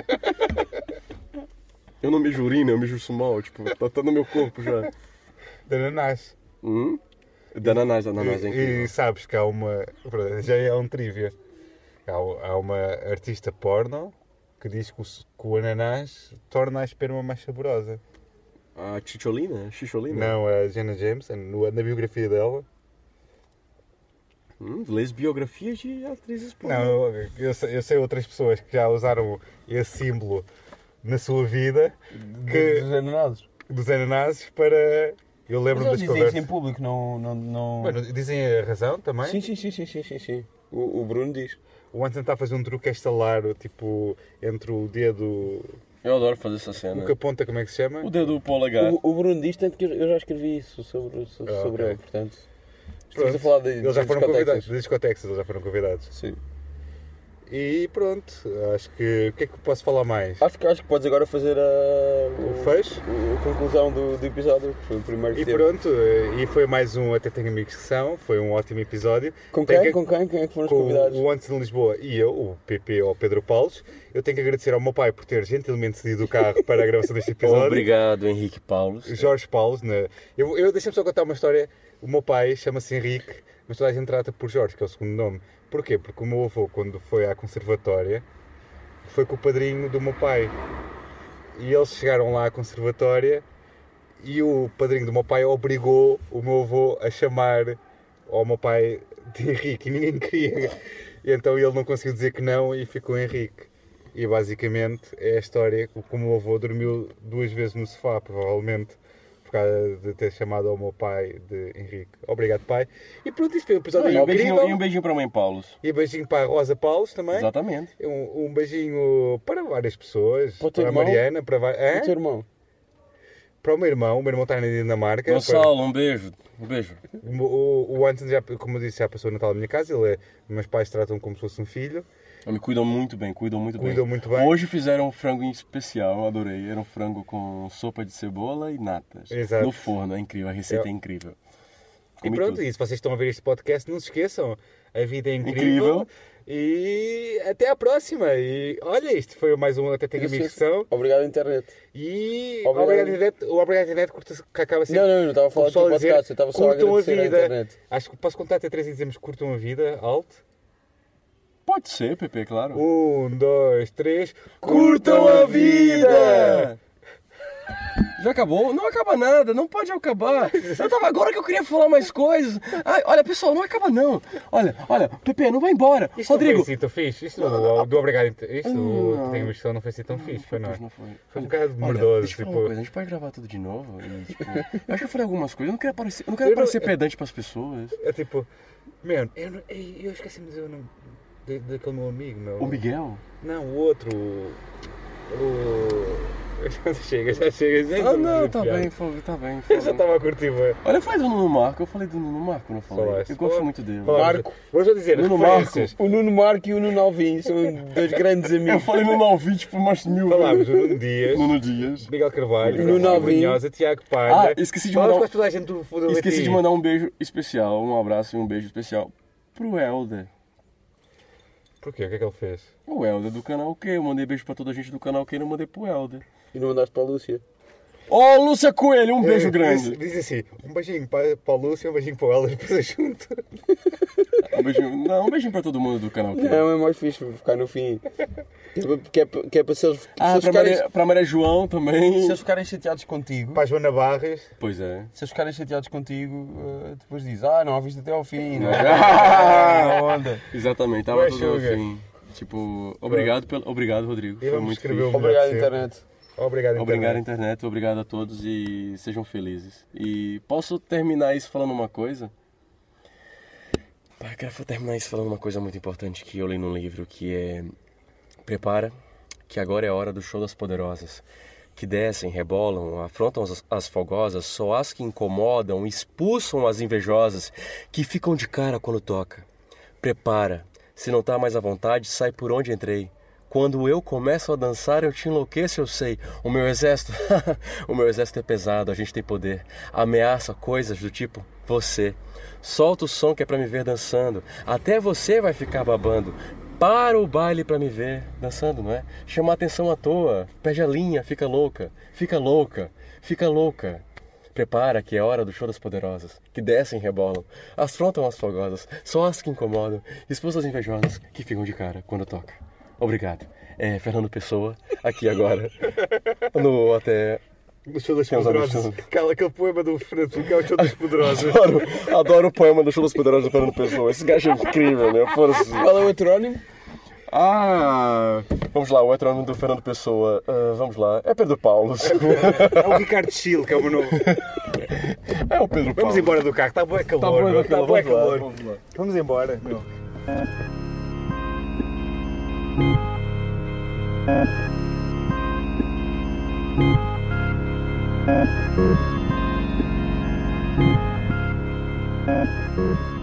Eu não mijo urina, eu mijo small, tipo, tá no meu corpo já. De ananás. Dananás é incrível. E sabes que há uma... Já é um trivia. Há uma artista porno que diz que o ananás torna a esperma mais saborosa. A Chicholina? Não, a Jenna James, na biografia dela. Lês biografias de atrizes pornô. Não, eu sei outras pessoas que já usaram esse símbolo na sua vida Dos ananados. dos ananases para... Eu lembro Mas das eles dizem isso conversas. em público, não... Bueno, dizem a razão também. Sim. O Bruno diz. O Anson está a fazer um truque a estalar, tipo, entre o dedo... Eu adoro fazer essa O cena. que aponta, como é que se chama? O dedo polegar. O Bruno diz, tanto que eu já escrevi isso sobre ok. ele, portanto... Pronto. Estamos a falar de Eles já foram discotecas. convidados. De discotecas, eles já foram convidados. Sim. E pronto, acho que... O que é que posso falar mais? Acho que podes agora fazer O fecho? a conclusão do episódio, que foi o primeiro que E teve. pronto, e foi mais um Até Tenho Amigos que São, foi um ótimo episódio. Com Tem quem? que- Com quem? Quem é que foram os Com convidados? o Antes de Lisboa e eu, o PP ou Pedro Paulos. Eu tenho que agradecer ao meu pai por ter gentilmente cedido o carro para a gravação deste episódio. Obrigado, Henrique Paulo. Jorge Paulos. Eu deixa-me só contar uma história. O meu pai chama-se Henrique, mas toda a gente trata por Jorge, que é o segundo nome. Porquê? Porque o meu avô, quando foi à conservatória, foi com o padrinho do meu pai. E eles chegaram lá à conservatória e o padrinho do meu pai obrigou o meu avô a chamar ao meu pai de Henrique e ninguém queria. E então ele não conseguiu dizer que não e ficou Henrique. E basicamente é a história que o meu avô dormiu 2 vezes no sofá, provavelmente, por causa de ter chamado ao meu pai de Henrique. Obrigado, pai. E pronto, isto foi um episódio E um incrível. beijinho para a mãe Paulos. E um beijinho para a Rosa Paulos também. Exatamente. Um beijinho para várias pessoas. Para o teu a irmão? Mariana, para O teu irmão? Para o meu irmão está na Dinamarca. Gonçalo, um beijo. Um beijo. O Anton, já, como eu disse, já passou o Natal na minha casa. Meus pais tratam como se fosse um filho. Me cuidam muito bem, cuidam muito Cuidam muito bem. Hoje fizeram um frango em especial, eu adorei. Era um frango com sopa de cebola e natas. Exato. No forno, é incrível, a receita é incrível. E Comi pronto, tudo. e se vocês estão a ver este podcast, não se esqueçam. A vida é incrível. E até à próxima. E olha, isto foi mais um Até Tenho Amigos que São. Obrigado, internet. E Obrigado. obrigado internet que acaba sempre. Não estava a falar do teu o pessoal a dizer, podcast, eu estava só a curtam a agradecer à vida. internet. Acho que posso contar até 3 e dizemos curtam a vida, alto. Pode ser, Pepe, claro. 1, 2, 3. Curtam a vida! Já acabou? Não acaba nada, não pode acabar. Agora que eu queria falar mais coisas. Ai, olha, pessoal, não acaba não. Olha, Pepe, não vai embora. Isto Rodrigo. não foi assim tão fixe. Isto do obrigado. Isto do Tenho Amigos que São não foi assim tão fixe, foi não é? Não foi. Foi um bocado Olha, merdoso. deixa eu falar Tipo, uma coisa, a gente pode gravar tudo de novo? E, tipo, eu acho que eu falei algumas coisas, eu não quero parecer pedante pras pessoas. é tipo, mano, eu esqueci-me de dizer o nome daquele meu amigo, meu. O Miguel? Não, o outro. Já chega. Tá bem, fogo, tá bem. Eu já estava a curtir, velho. Olha, eu falei do Nuno Marco, não falei? Falaste. Eu gosto muito dele. Marco. Vou já dizer, Nuno referências. O Nuno Marco e o Nuno Alvim são dois grandes Eu amigos. falei Nuno Alvim, tipo, umas 1000 Falámos do Nuno Dias, Nuno Dias. Miguel Carvalho, Nuno Francisco Alvim. Brunhosa, Tiago Parda. Ah, esqueci de Falámos mandar quase toda a gente do Esqueci Latim. de mandar um beijo especial, um abraço e um beijo especial pro Helder. Porquê? O que é que ele fez? O Helder do canal Q. Eu mandei beijo pra toda a gente do canal Q e não mandei pro Helder. E não mandaste para a Lúcia. Ô, Lúcia Coelho, um beijo grande. Diz assim, um beijinho para o Lúcio, um beijinho para o Helder, depois eu junto. Um beijinho pra todo mundo do canal Q. Não, é mais fixe ficar no fim. Que é para se eles Pra Maria João também. se eles ficarem chateados contigo. Para a Joana Barres. Pois é. Se eles ficarem chateados contigo, depois diz, não ouviste até ao fim. Não Ah! onda. Exatamente, tava Ué, tudo no sugar. fim. Tipo, obrigado, Rodrigo. E Foi vamos muito escrever fixe. um- Obrigado, Sim. internet. Obrigado, Obrigado, internet. internet. Obrigado a todos e sejam felizes. E posso terminar isso falando uma coisa? Eu quero terminar isso falando uma coisa muito importante que eu li num livro, que é... Prepara, que agora é a hora do show das poderosas. Que descem, rebolam, afrontam as fogosas, só as que incomodam, expulsam as invejosas, que ficam de cara quando toca. Prepara, se não tá mais à vontade, sai por onde entrei. Quando eu começo a dançar, eu te enlouqueço, eu sei. O meu exército, o meu exército é pesado, a gente tem poder. Ameaça coisas do tipo, você. Solta o som que é pra me ver dançando. Até você vai ficar babando. Para o baile pra me ver dançando, não é? Chamar atenção à toa. Perde a linha, fica louca. Fica louca, fica louca. Prepara que é hora do show das poderosas, que descem e rebolam, afrontam as fogosas, só as que incomodam, expulsam as invejosas, que ficam de cara quando toca. Obrigado. Fernando Pessoa, aqui agora, no até... O show das Temos poderosas. amigos. Aquele poema do Fernando, que é o show das poderosas. Adoro o poema do show das poderosas do Fernando Pessoa. Esse gajo é incrível, né? Foda-se. Qual é o heterónimo? Vamos lá, o heterónimo do Fernando Pessoa. Vamos lá, é Pedro Paulo. É o Ricardo Chile, que é o meu nome. É o Pedro Paulo. Vamos embora do carro, está bué calor. bué meu, calor, bué vamos lá, calor. vamos lá. Vamos embora. meu. Thank you.